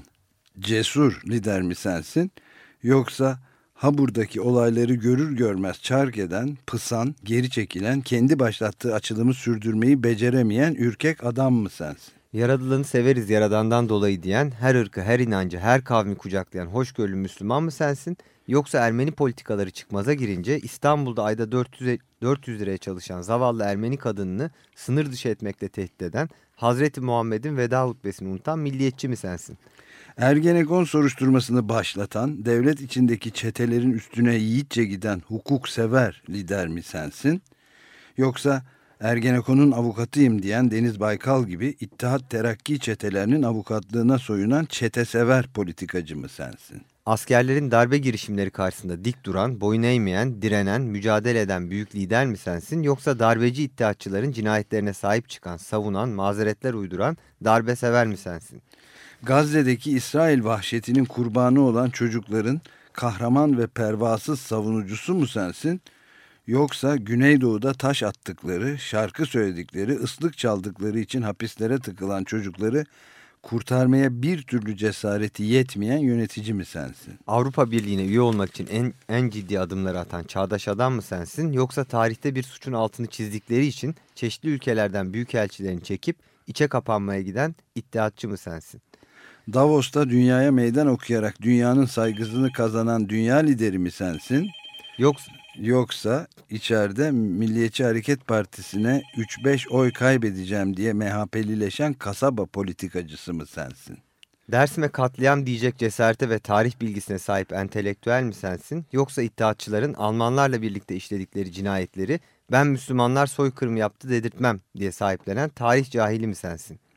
cesur lider mi sensin? Yoksa ha buradaki olayları görür görmez çark eden, pısan, geri çekilen, kendi başlattığı açılımı sürdürmeyi beceremeyen ürkek adam mı sensin? Yaradılanı severiz yaradandan dolayı diyen, her ırkı, her inancı, her kavmi kucaklayan hoşgörülü Müslüman mı sensin? Yoksa Ermeni politikaları çıkmaza girince İstanbul'da ayda dört yüz liraya çalışan zavallı Ermeni kadınını sınır dışı etmekle tehdit eden, Hazreti Muhammed'in veda hutbesini unutan milliyetçi mi sensin? Ergenekon soruşturmasını başlatan, devlet içindeki çetelerin üstüne yiğitçe giden hukuksever lider mi sensin? Yoksa Ergenekon'un avukatıyım diyen Deniz Baykal gibi İttihat Terakki çetelerinin avukatlığına soyunan çetesever politikacı mı sensin? Askerlerin darbe girişimleri karşısında dik duran, boyun eğmeyen, direnen, mücadele eden büyük lider mi sensin? Yoksa darbeci iddiatçıların cinayetlerine sahip çıkan, savunan, mazeretler uyduran darbesever mi sensin? Gazze'deki İsrail vahşetinin kurbanı olan çocukların kahraman ve pervasız savunucusu mu sensin? Yoksa Güneydoğu'da taş attıkları, şarkı söyledikleri, ıslık çaldıkları için hapislere tıkılan çocukları kurtarmaya bir türlü cesareti yetmeyen yönetici mi sensin? Avrupa Birliği'ne üye olmak için en, en ciddi adımları atan çağdaş adam mı sensin? Yoksa tarihte bir suçun altını çizdikleri için çeşitli ülkelerden büyükelçilerini çekip içe kapanmaya giden iddiatçı mı sensin? Davos'ta dünyaya meydan okuyarak dünyanın saygısını kazanan dünya lideri mi sensin? Yoksa, Yoksa içeride Milliyetçi Hareket Partisi'ne üç beş oy kaybedeceğim diye M H P'lileşen kasaba politikacısı mı sensin? Dersim'e katliam diyecek cesarete ve tarih bilgisine sahip entelektüel mi sensin? Yoksa iddiatçıların Almanlarla birlikte işledikleri cinayetleri ben Müslümanlar soykırım yaptı dedirtmem diye sahiplenen tarih cahili mi sensin?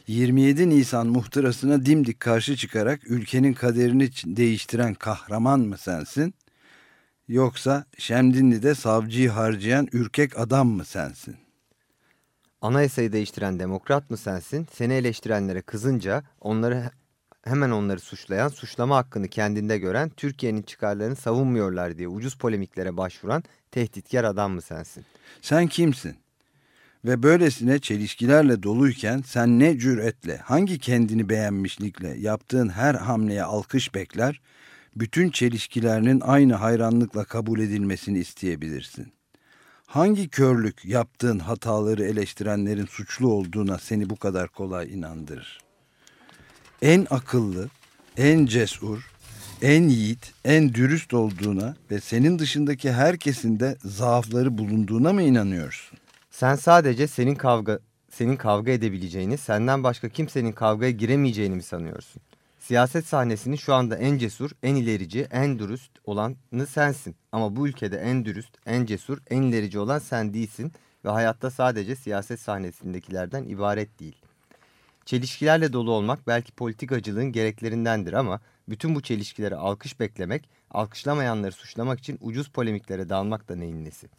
yirmi yedi Nisan muhtırasına dimdik karşı çıkarak ülkenin kaderini değiştiren kahraman mı sensin? Yoksa Şemdinli'de savcıyı harcayan ürkek adam mı sensin? Anayasayı değiştiren demokrat mı sensin? Seni eleştirenlere kızınca onları hemen onları suçlayan, suçlama hakkını kendinde gören, Türkiye'nin çıkarlarını savunmuyorlar diye ucuz polemiklere başvuran tehditkar adam mı sensin? Sen kimsin? Ve böylesine çelişkilerle doluyken sen ne cüretle, hangi kendini beğenmişlikle yaptığın her hamleye alkış bekler, bütün çelişkilerinin aynı hayranlıkla kabul edilmesini isteyebilirsin? Hangi körlük yaptığın hataları eleştirenlerin suçlu olduğuna seni bu kadar kolay inandırır? En akıllı, en cesur, en yiğit, en dürüst olduğuna ve senin dışındaki herkesin de zaafları bulunduğuna mı inanıyorsun? Sen sadece senin kavga senin kavga edebileceğini, senden başka kimsenin kavgaya giremeyeceğini mi sanıyorsun? Siyaset sahnesinin şu anda en cesur, en ilerici, en dürüst olanı sensin. Ama bu ülkede en dürüst, en cesur, en ilerici olan sen değilsin ve hayatta sadece siyaset sahnesindekilerden ibaret değil. Çelişkilerle dolu olmak belki politikacılığın gereklerindendir ama bütün bu çelişkilere alkış beklemek, alkışlamayanları suçlamak için ucuz polemiklere dalmak da neyin nesi?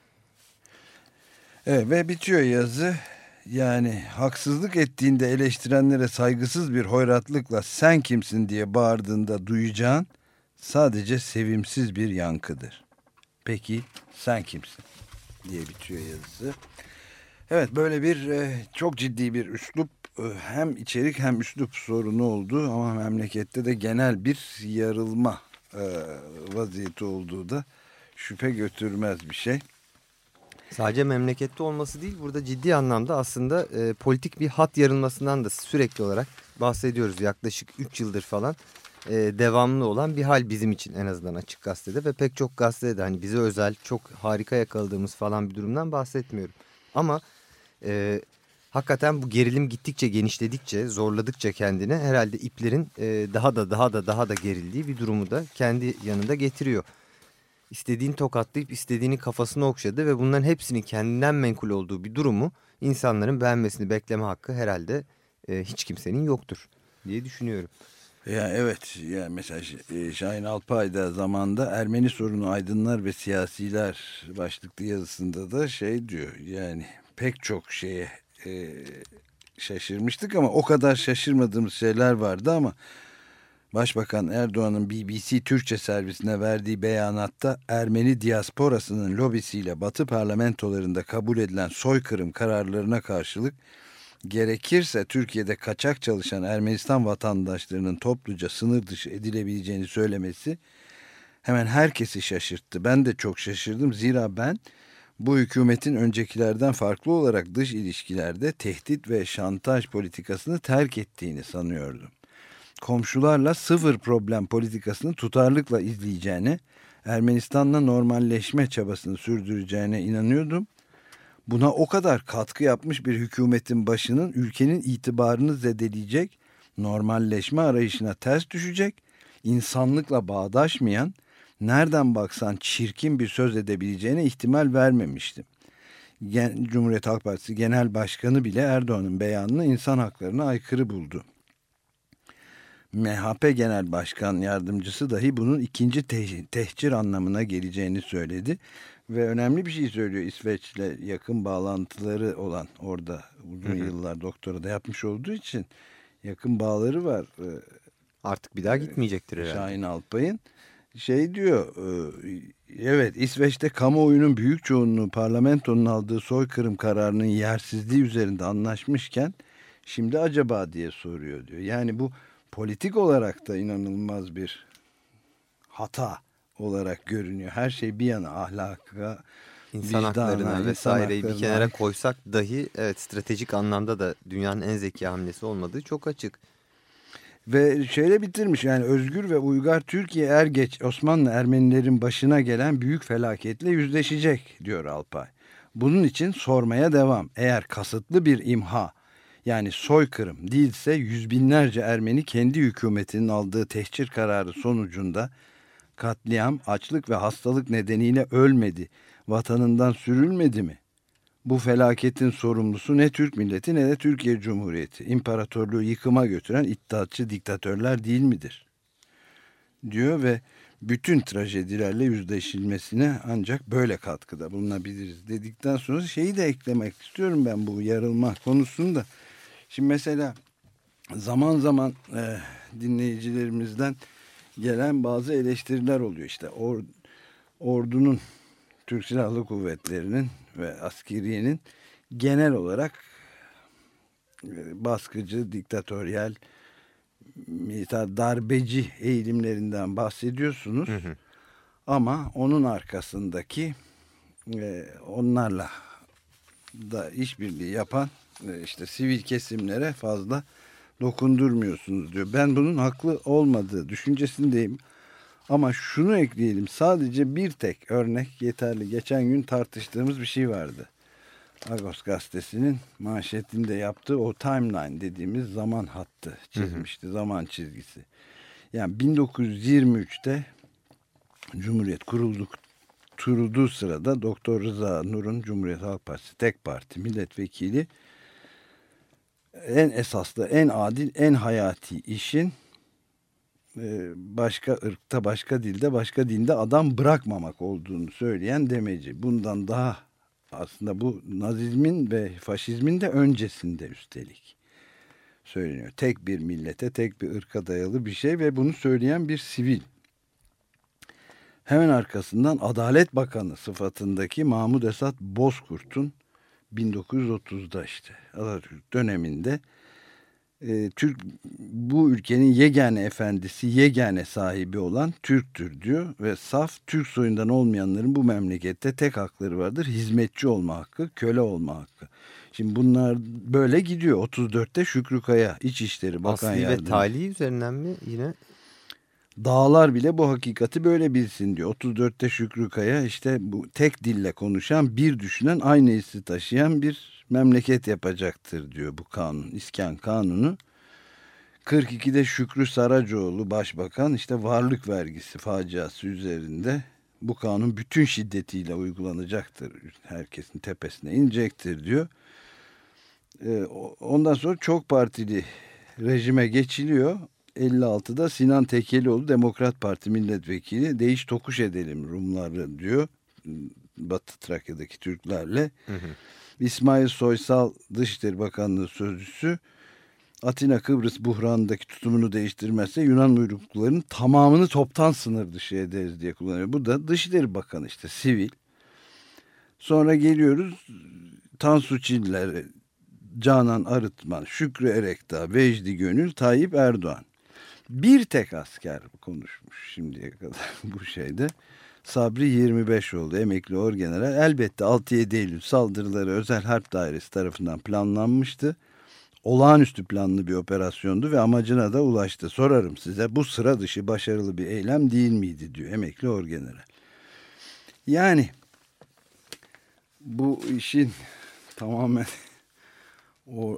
Evet, ve bitiyor yazı. Yani haksızlık ettiğinde eleştirenlere saygısız bir hoyratlıkla sen kimsin diye bağırdığında duyacağın sadece sevimsiz bir yankıdır. Peki sen kimsin diye bitiyor yazısı. Evet, böyle bir e, çok ciddi bir üslup, e, hem içerik hem üslup sorunu oldu ama memlekette de genel bir yarılma e, vaziyeti olduğu da şüphe götürmez bir şey. Sadece memlekette olması değil, burada ciddi anlamda aslında e, politik bir hat yarılmasından da sürekli olarak bahsediyoruz. Yaklaşık üç yıldır falan e, devamlı olan bir hal bizim için, en azından Açık Gazete'de ve pek çok gazetede de, hani bize özel çok harika yakaladığımız falan bir durumdan bahsetmiyorum. Ama e, hakikaten bu gerilim gittikçe genişledikçe, zorladıkça kendini, herhalde iplerin e, daha da daha da daha da gerildiği bir durumu da kendi yanında getiriyor. İstediğini tokatlayıp istediğini kafasına okşadı ve bunların hepsinin kendinden menkul olduğu bir durumu insanların beğenmesini bekleme hakkı herhalde e, hiç kimsenin yoktur diye düşünüyorum. Ya evet, yani mesela Şahin Alpay da zamanda Ermeni sorunu aydınlar ve siyasiler başlıklı yazısında da şey diyor, yani pek çok şeye e, şaşırmıştık ama o kadar şaşırmadığımız şeyler vardı ama Başbakan Erdoğan'ın B B C Türkçe servisine verdiği beyanatta Ermeni diasporasının lobisiyle Batı parlamentolarında kabul edilen soykırım kararlarına karşılık gerekirse Türkiye'de kaçak çalışan Ermenistan vatandaşlarının topluca sınır dışı edilebileceğini söylemesi hemen herkesi şaşırttı. Ben de çok şaşırdım, zira ben bu hükümetin öncekilerden farklı olarak dış ilişkilerde tehdit ve şantaj politikasını terk ettiğini sanıyordum. Komşularla sıfır problem politikasını tutarlılıkla izleyeceğine, Ermenistan'la normalleşme çabasını sürdüreceğine inanıyordum. Buna o kadar katkı yapmış bir hükümetin başının ülkenin itibarını zedeleyecek, normalleşme arayışına ters düşecek, insanlıkla bağdaşmayan, nereden baksan çirkin bir söz edebileceğine ihtimal vermemiştim. Cumhuriyet Halk Partisi Genel Başkanı bile Erdoğan'ın beyanını insan haklarına aykırı buldu. M H P Genel Başkan Yardımcısı dahi bunun ikinci te- tehcir anlamına geleceğini söyledi. Ve önemli bir şey söylüyor, İsveç'le yakın bağlantıları olan, orada uzun yıllar doktora da yapmış olduğu için yakın bağları var. Artık bir daha gitmeyecektir herhalde. Şahin Alpay'ın şey diyor, evet, İsveç'te kamuoyunun büyük çoğunluğu parlamentonun aldığı soykırım kararının yersizliği üzerinde anlaşmışken şimdi acaba diye soruyor diyor. Yani bu politik olarak da inanılmaz bir hata olarak görünüyor. Her şey bir yana, ahlaka, İnsan haklarına vesaireyi bir kenara koysak dahi, evet, stratejik anlamda da dünyanın en zeki hamlesi olmadığı çok açık. Ve şöyle bitirmiş, yani özgür ve uygar Türkiye er geç Osmanlı Ermenilerin başına gelen büyük felaketle yüzleşecek diyor Alpay. Bunun için sormaya devam. Eğer kasıtlı bir imha, yani soykırım değilse yüz binlerce Ermeni kendi hükümetinin aldığı tehcir kararı sonucunda katliam, açlık ve hastalık nedeniyle ölmedi, vatanından sürülmedi mi? Bu felaketin sorumlusu ne Türk milleti ne de Türkiye Cumhuriyeti. İmparatorluğu yıkıma götüren iddiatçı diktatörler değil midir? Diyor ve bütün trajedilerle yüzleşilmesine ancak böyle katkıda bulunabiliriz dedikten sonra şeyi de eklemek istiyorum ben bu yarılma konusunda. Şimdi mesela zaman zaman e, dinleyicilerimizden gelen bazı eleştiriler oluyor. İşte or, ordunun, Türk Silahlı Kuvvetleri'nin ve askeriyenin genel olarak e, baskıcı, diktatöryel, militer, darbeci eğilimlerinden bahsediyorsunuz. Hı hı. Ama onun arkasındaki e, onlarla da işbirliği yapan e, işte sivil kesimlere fazla dokundurmuyorsunuz diyor. Ben bunun haklı olmadığı düşüncesindeyim. Ama şunu ekleyelim. Sadece bir tek örnek yeterli. Geçen gün tartıştığımız bir şey vardı. Agos gazetesinin manşetinde yaptığı o timeline dediğimiz zaman hattı çizmişti. Hı hı. Zaman çizgisi. Yani bin dokuz yüz yirmi üçte Cumhuriyet kurulduk, kurulduğu sırada Doktor Rıza Nur'un Cumhuriyet Halk Partisi tek parti milletvekili en esaslı, en adil, en hayati işin başka ırkta, başka dilde, başka dinde adam bırakmamak olduğunu söyleyen demeci. Bundan daha aslında bu Nazizmin ve faşizmin de öncesinde üstelik söyleniyor. Tek bir millete, tek bir ırka dayalı bir şey ve bunu söyleyen bir sivil. Hemen arkasından Adalet Bakanı sıfatındaki Mahmud Esat Bozkurt'un bin dokuz yüz otuzda işte Atatürk döneminde e, Türk bu ülkenin yegane efendisi, yegane sahibi olan Türktür diyor ve saf Türk soyundan olmayanların bu memlekette tek hakları vardır. Hizmetçi olma hakkı, köle olma hakkı. Şimdi bunlar böyle gidiyor. otuz dörtte Şükrü Kaya İçişleri Bakan Asli Yardımcısı. ve tali üzerinden mi yine? Dağlar bile bu hakikati böyle bilsin diyor. otuz dörtte Şükrü Kaya işte bu tek dille konuşan, bir düşünen, aynı hissi taşıyan bir memleket yapacaktır diyor bu kanun. İskan Kanunu. kırk ikide Şükrü Saracoğlu Başbakan işte varlık vergisi faciası üzerinde bu kanun bütün şiddetiyle uygulanacaktır. Herkesin tepesine inecektir diyor. Ondan sonra çok partili rejime geçiliyor. elli altıda Sinan Tekelioğlu Demokrat Parti milletvekili değiş tokuş edelim Rumları diyor. Batı Trakya'daki Türklerle. Hı hı. İsmail Soysal Dışişleri Bakanlığı Sözcüsü Atina Kıbrıs buhranındaki tutumunu değiştirmezse Yunan uyrukluların tamamını toptan sınır dışı ederiz diye kullanıyor. Bu da Dışişleri Bakanı işte sivil. Sonra geliyoruz Tansu Çiller, Canan Arıtman, Şükrü Erekdağ, Vecdi Gönül, Tayyip Erdoğan. Bir tek asker konuşmuş şimdiye kadar bu şeyde. Sabri yirmi beş oldu, emekli orgeneral. Elbette altı yedi Eylül saldırıları Özel Harp Dairesi tarafından planlanmıştı. Olağanüstü planlı bir operasyondu ve amacına da ulaştı. Sorarım size, bu sıra dışı başarılı bir eylem değil miydi diyor emekli orgeneral. Yani bu işin tamamen o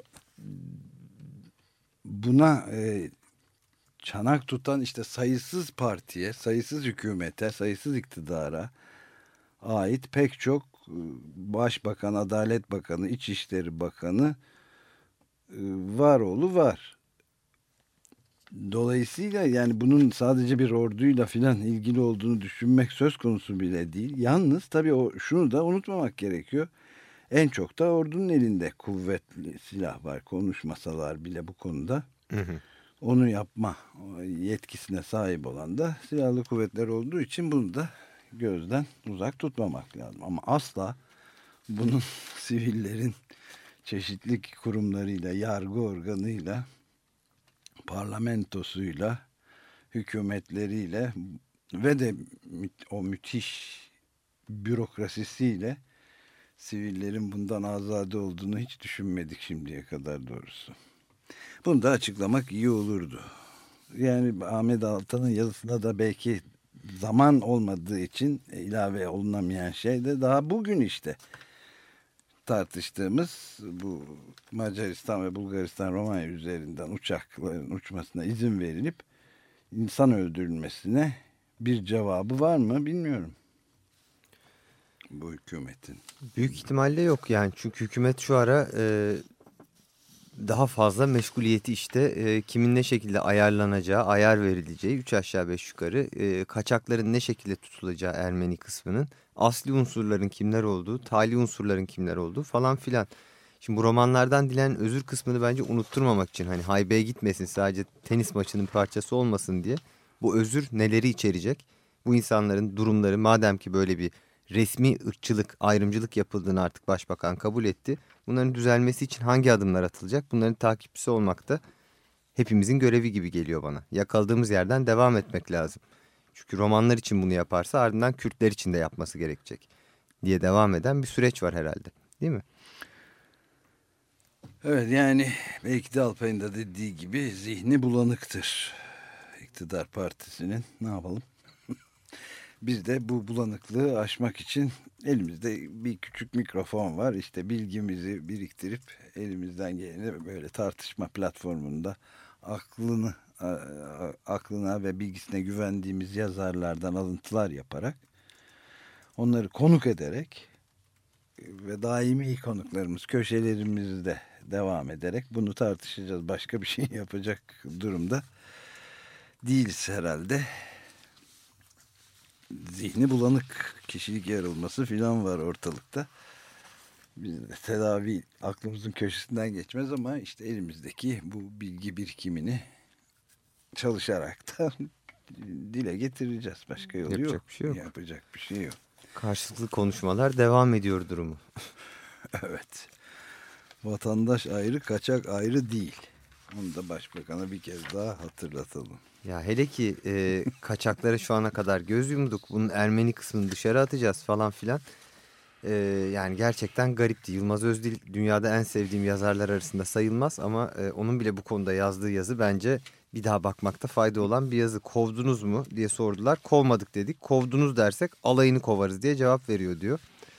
buna e, çanak tutan işte sayısız partiye, sayısız hükümete, sayısız iktidara ait pek çok Başbakan, Adalet Bakanı, İçişleri Bakanı var oğlu var. Dolayısıyla yani bunun sadece bir orduyla filan ilgili olduğunu düşünmek söz konusu bile değil. Yalnız tabii o, şunu da unutmamak gerekiyor. En çok da ordunun elinde kuvvetli silah var. Konuşmasalar bile bu konuda. Hı hı. Onu yapma yetkisine sahip olan da silahlı kuvvetler olduğu için bunu da gözden uzak tutmamak lazım. Ama asla bunun sivillerin çeşitli kurumlarıyla, yargı organıyla, parlamentosuyla, hükümetleriyle ve de o müthiş bürokrasisiyle sivillerin bundan azade olduğunu hiç düşünmedik şimdiye kadar doğrusu. Bunu da açıklamak iyi olurdu. Yani Ahmet Altan'ın yazısında da belki zaman olmadığı için ilave olunamayan şey de daha bugün işte tartıştığımız bu Macaristan ve Bulgaristan Romanya üzerinden uçakların uçmasına izin verilip insan öldürülmesine bir cevabı var mı bilmiyorum. bu hükümetin? Büyük ihtimalle yok yani, çünkü hükümet şu ara e, daha fazla meşguliyeti işte e, kimin ne şekilde ayarlanacağı, ayar verileceği, üç aşağı beş yukarı e, kaçakların ne şekilde tutulacağı Ermeni kısmının, asli unsurların kimler olduğu, tali unsurların kimler olduğu falan filan. Şimdi bu romanlardan dilenen özür kısmını bence unutturmamak için, hani haybeye gitmesin, sadece tenis maçının parçası olmasın diye, bu özür neleri içerecek? Bu insanların durumları, madem ki böyle bir resmi ırkçılık, ayrımcılık yapıldığını artık başbakan kabul etti. Bunların düzelmesi için hangi adımlar atılacak? Bunların takipçisi olmak da hepimizin görevi gibi geliyor bana. Yakaladığımız yerden devam etmek lazım. Çünkü romanlar için bunu yaparsa ardından Kürtler için de yapması gerekecek diye devam eden bir süreç var herhalde. Değil mi? Evet, yani belki de Alpay'ın da dediği gibi zihni bulanıktır İktidar Partisi'nin. Ne yapalım? Biz de bu bulanıklığı aşmak için elimizde bir küçük mikrofon var. İşte bilgimizi biriktirip elimizden geleni böyle tartışma platformunda aklını aklına ve bilgisine güvendiğimiz yazarlardan alıntılar yaparak, onları konuk ederek ve daimi konuklarımız köşelerimizde devam ederek bunu tartışacağız. Başka bir şey yapacak durumda değiliz herhalde. Zihni bulanık, kişilik yarılması filan var ortalıkta. Biz de tedavi aklımızın köşesinden geçmez ama işte elimizdeki bu bilgi birikimini çalışarak da dile getireceğiz. Başka yolu Yapacak yok. bir şey yok. Yapacak bir şey yok. Karşılıklı konuşmalar devam ediyor durumu. Evet. Vatandaş ayrı, kaçak ayrı değil. Onu da başbakana bir kez daha hatırlatalım. Ya hele ki e, kaçaklara şu ana kadar göz yumduk. Bunun Ermeni kısmını dışarı atacağız falan filan. E, yani gerçekten garipti. Yılmaz Özdil dünyada en sevdiğim yazarlar arasında sayılmaz. Ama e, onun bile bu konuda yazdığı yazı bence bir daha bakmakta fayda olan bir yazı. Kovdunuz mu diye sordular. Kovmadık dedik. Kovdunuz dersek alayını kovarız diye cevap veriyor diyor.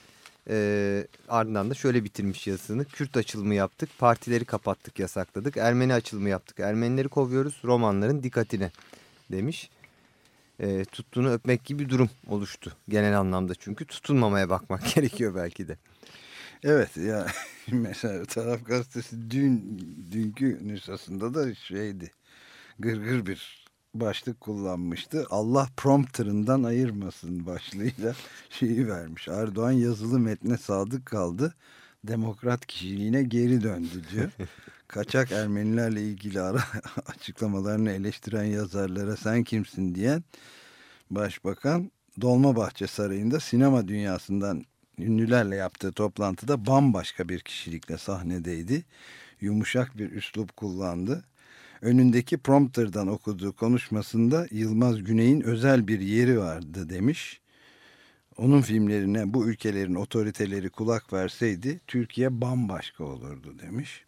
E, ardından da şöyle bitirmiş yazısını. Kürt açılımı yaptık, partileri kapattık, yasakladık. Ermeni açılımı yaptık, Ermenileri kovuyoruz, romanların dikkatine demiş. E, tuttuğunu öpmek gibi bir durum oluştu genel anlamda, çünkü tutulmamaya bakmak gerekiyor belki de. Evet ya, mesela Taraf Gazetesi dün dünkü nüshasında da şeydi, gırgır bir başlık kullanmıştı. Allah prompterından ayırmasın başlığıyla şeyi vermiş. Erdoğan yazılı metne sadık kaldı, demokrat kişiliğine geri döndü diyor. Kaçak Ermenilerle ilgili ara açıklamalarını eleştiren yazarlara sen kimsin diyen başbakan, Dolmabahçe Sarayı'nda sinema dünyasından ünlülerle yaptığı toplantıda bambaşka bir kişilikle sahnedeydi. Yumuşak bir üslup kullandı. Önündeki prompterdan okuduğu konuşmasında Yılmaz Güney'in özel bir yeri vardı demiş. Onun filmlerine bu ülkelerin otoriteleri kulak verseydi Türkiye bambaşka olurdu demiş.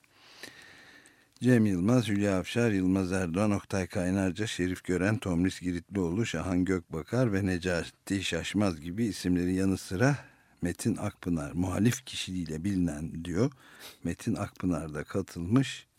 Cem Yılmaz, Hülya Avşar, Yılmaz Erdoğan, Oktay Kaynarca, Şerif Gören, Tomris Giritlioğlu, Şahan Gökbakar ve Necati Şaşmaz gibi isimlerin yanı sıra Metin Akpınar, muhalif kişiliğiyle bilinen diyor. Metin Akpınar da katılmış.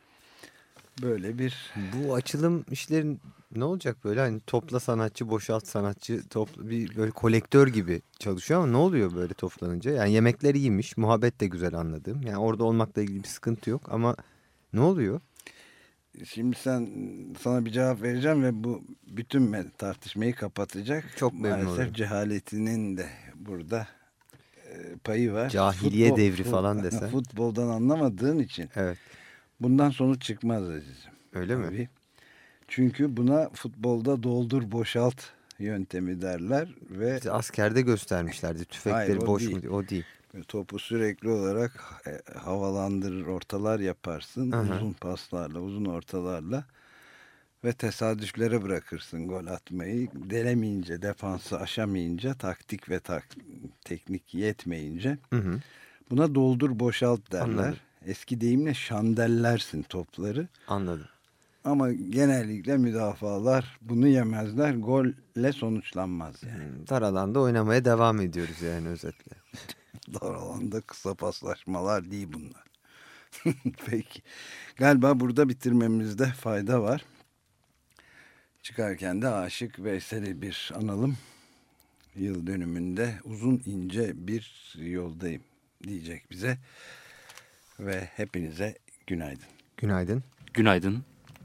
Böyle bir... Bu açılım işlerin ne olacak böyle, hani topla sanatçı, boşalt sanatçı, topla, bir böyle kolektör gibi çalışıyor ama ne oluyor böyle toplanınca? Yani yemekler iyiymiş, muhabbet de güzel, anladığım. Yani orada olmakla ilgili bir sıkıntı yok ama ne oluyor? Şimdi sen, sana bir cevap vereceğim ve bu bütün tartışmayı kapatacak. Çok memnun Maalesef olurum. Cehaletinin de burada e, payı var. Cahiliye Futbol, devri falan desen. Futboldan anlamadığın için. Evet. Bundan sonuç çıkmaz azizim. Öyle Tabii. mi? Çünkü buna futbolda doldur boşalt yöntemi derler ve Bizi askerde göstermişlerdi. Tüfekleri Hayır, o boş değil. mu? O değil. Topu sürekli olarak e, havalandırır, ortalar yaparsın. Aha. Uzun paslarla, uzun ortalarla ve tesadüflere bırakırsın gol atmayı. Delemeyince, defansı aşamayınca, taktik ve tak, teknik yetmeyince Hı hı. buna doldur boşalt derler. Anladım. Eski deyimle şandellersin topları. Anladım. Ama genellikle müdafalar bunu yemezler. Golle sonuçlanmaz yani. Dar alanda oynamaya devam ediyoruz yani özetle. Dar alanda kısa paslaşmalar değil bunlar. Peki. Galiba burada bitirmemizde fayda var. Çıkarken de Aşık Veysel'i bir analım. yıl dönümünde uzun ince bir yoldayım diyecek bize. Ve hepinize günaydın. Günaydın. Günaydın.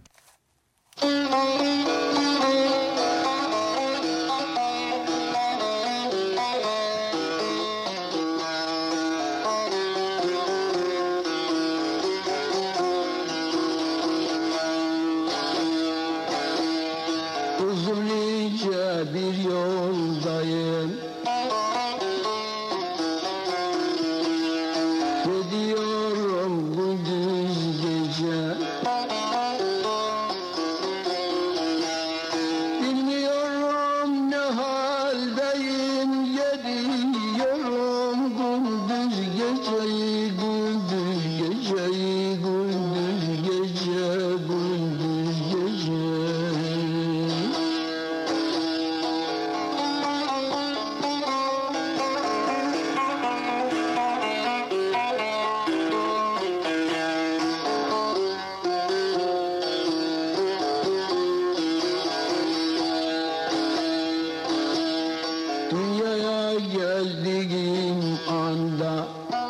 Uzun ince bir yoldayım, gidiyorum gündüz gece. Bilmiyorum ne haldeyim, gidiyorum gündüz geceyi, gündüz geceyi, gündüz gece, gündüz gece. Dünyaya geldiğim anda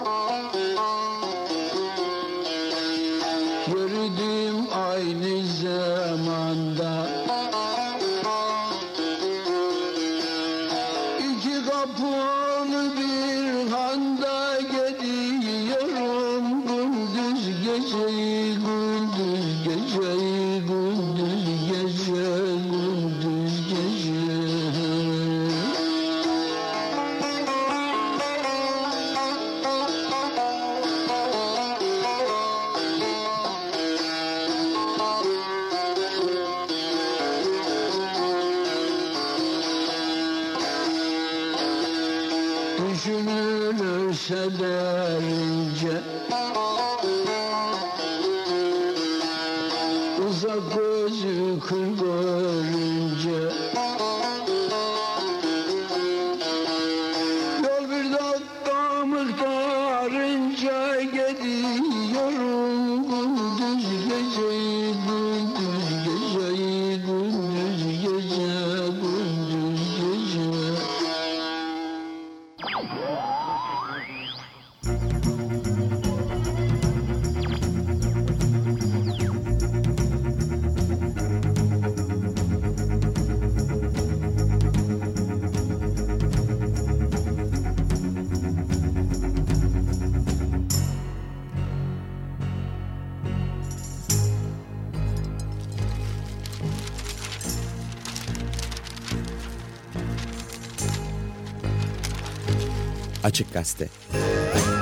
gördüm aynı zamanda iki kapılı bir handa gidiyorum gündüz geceyi, gündüz geceyi, gündüz gece, gündüz gece. Düşünülürse derince uzak gözü kır görünce yol bir dakika miktarınca gidiyorum gündüz geceyi, gündüz geceyi, gündüz gece, gündüz gece. Açık Gazete.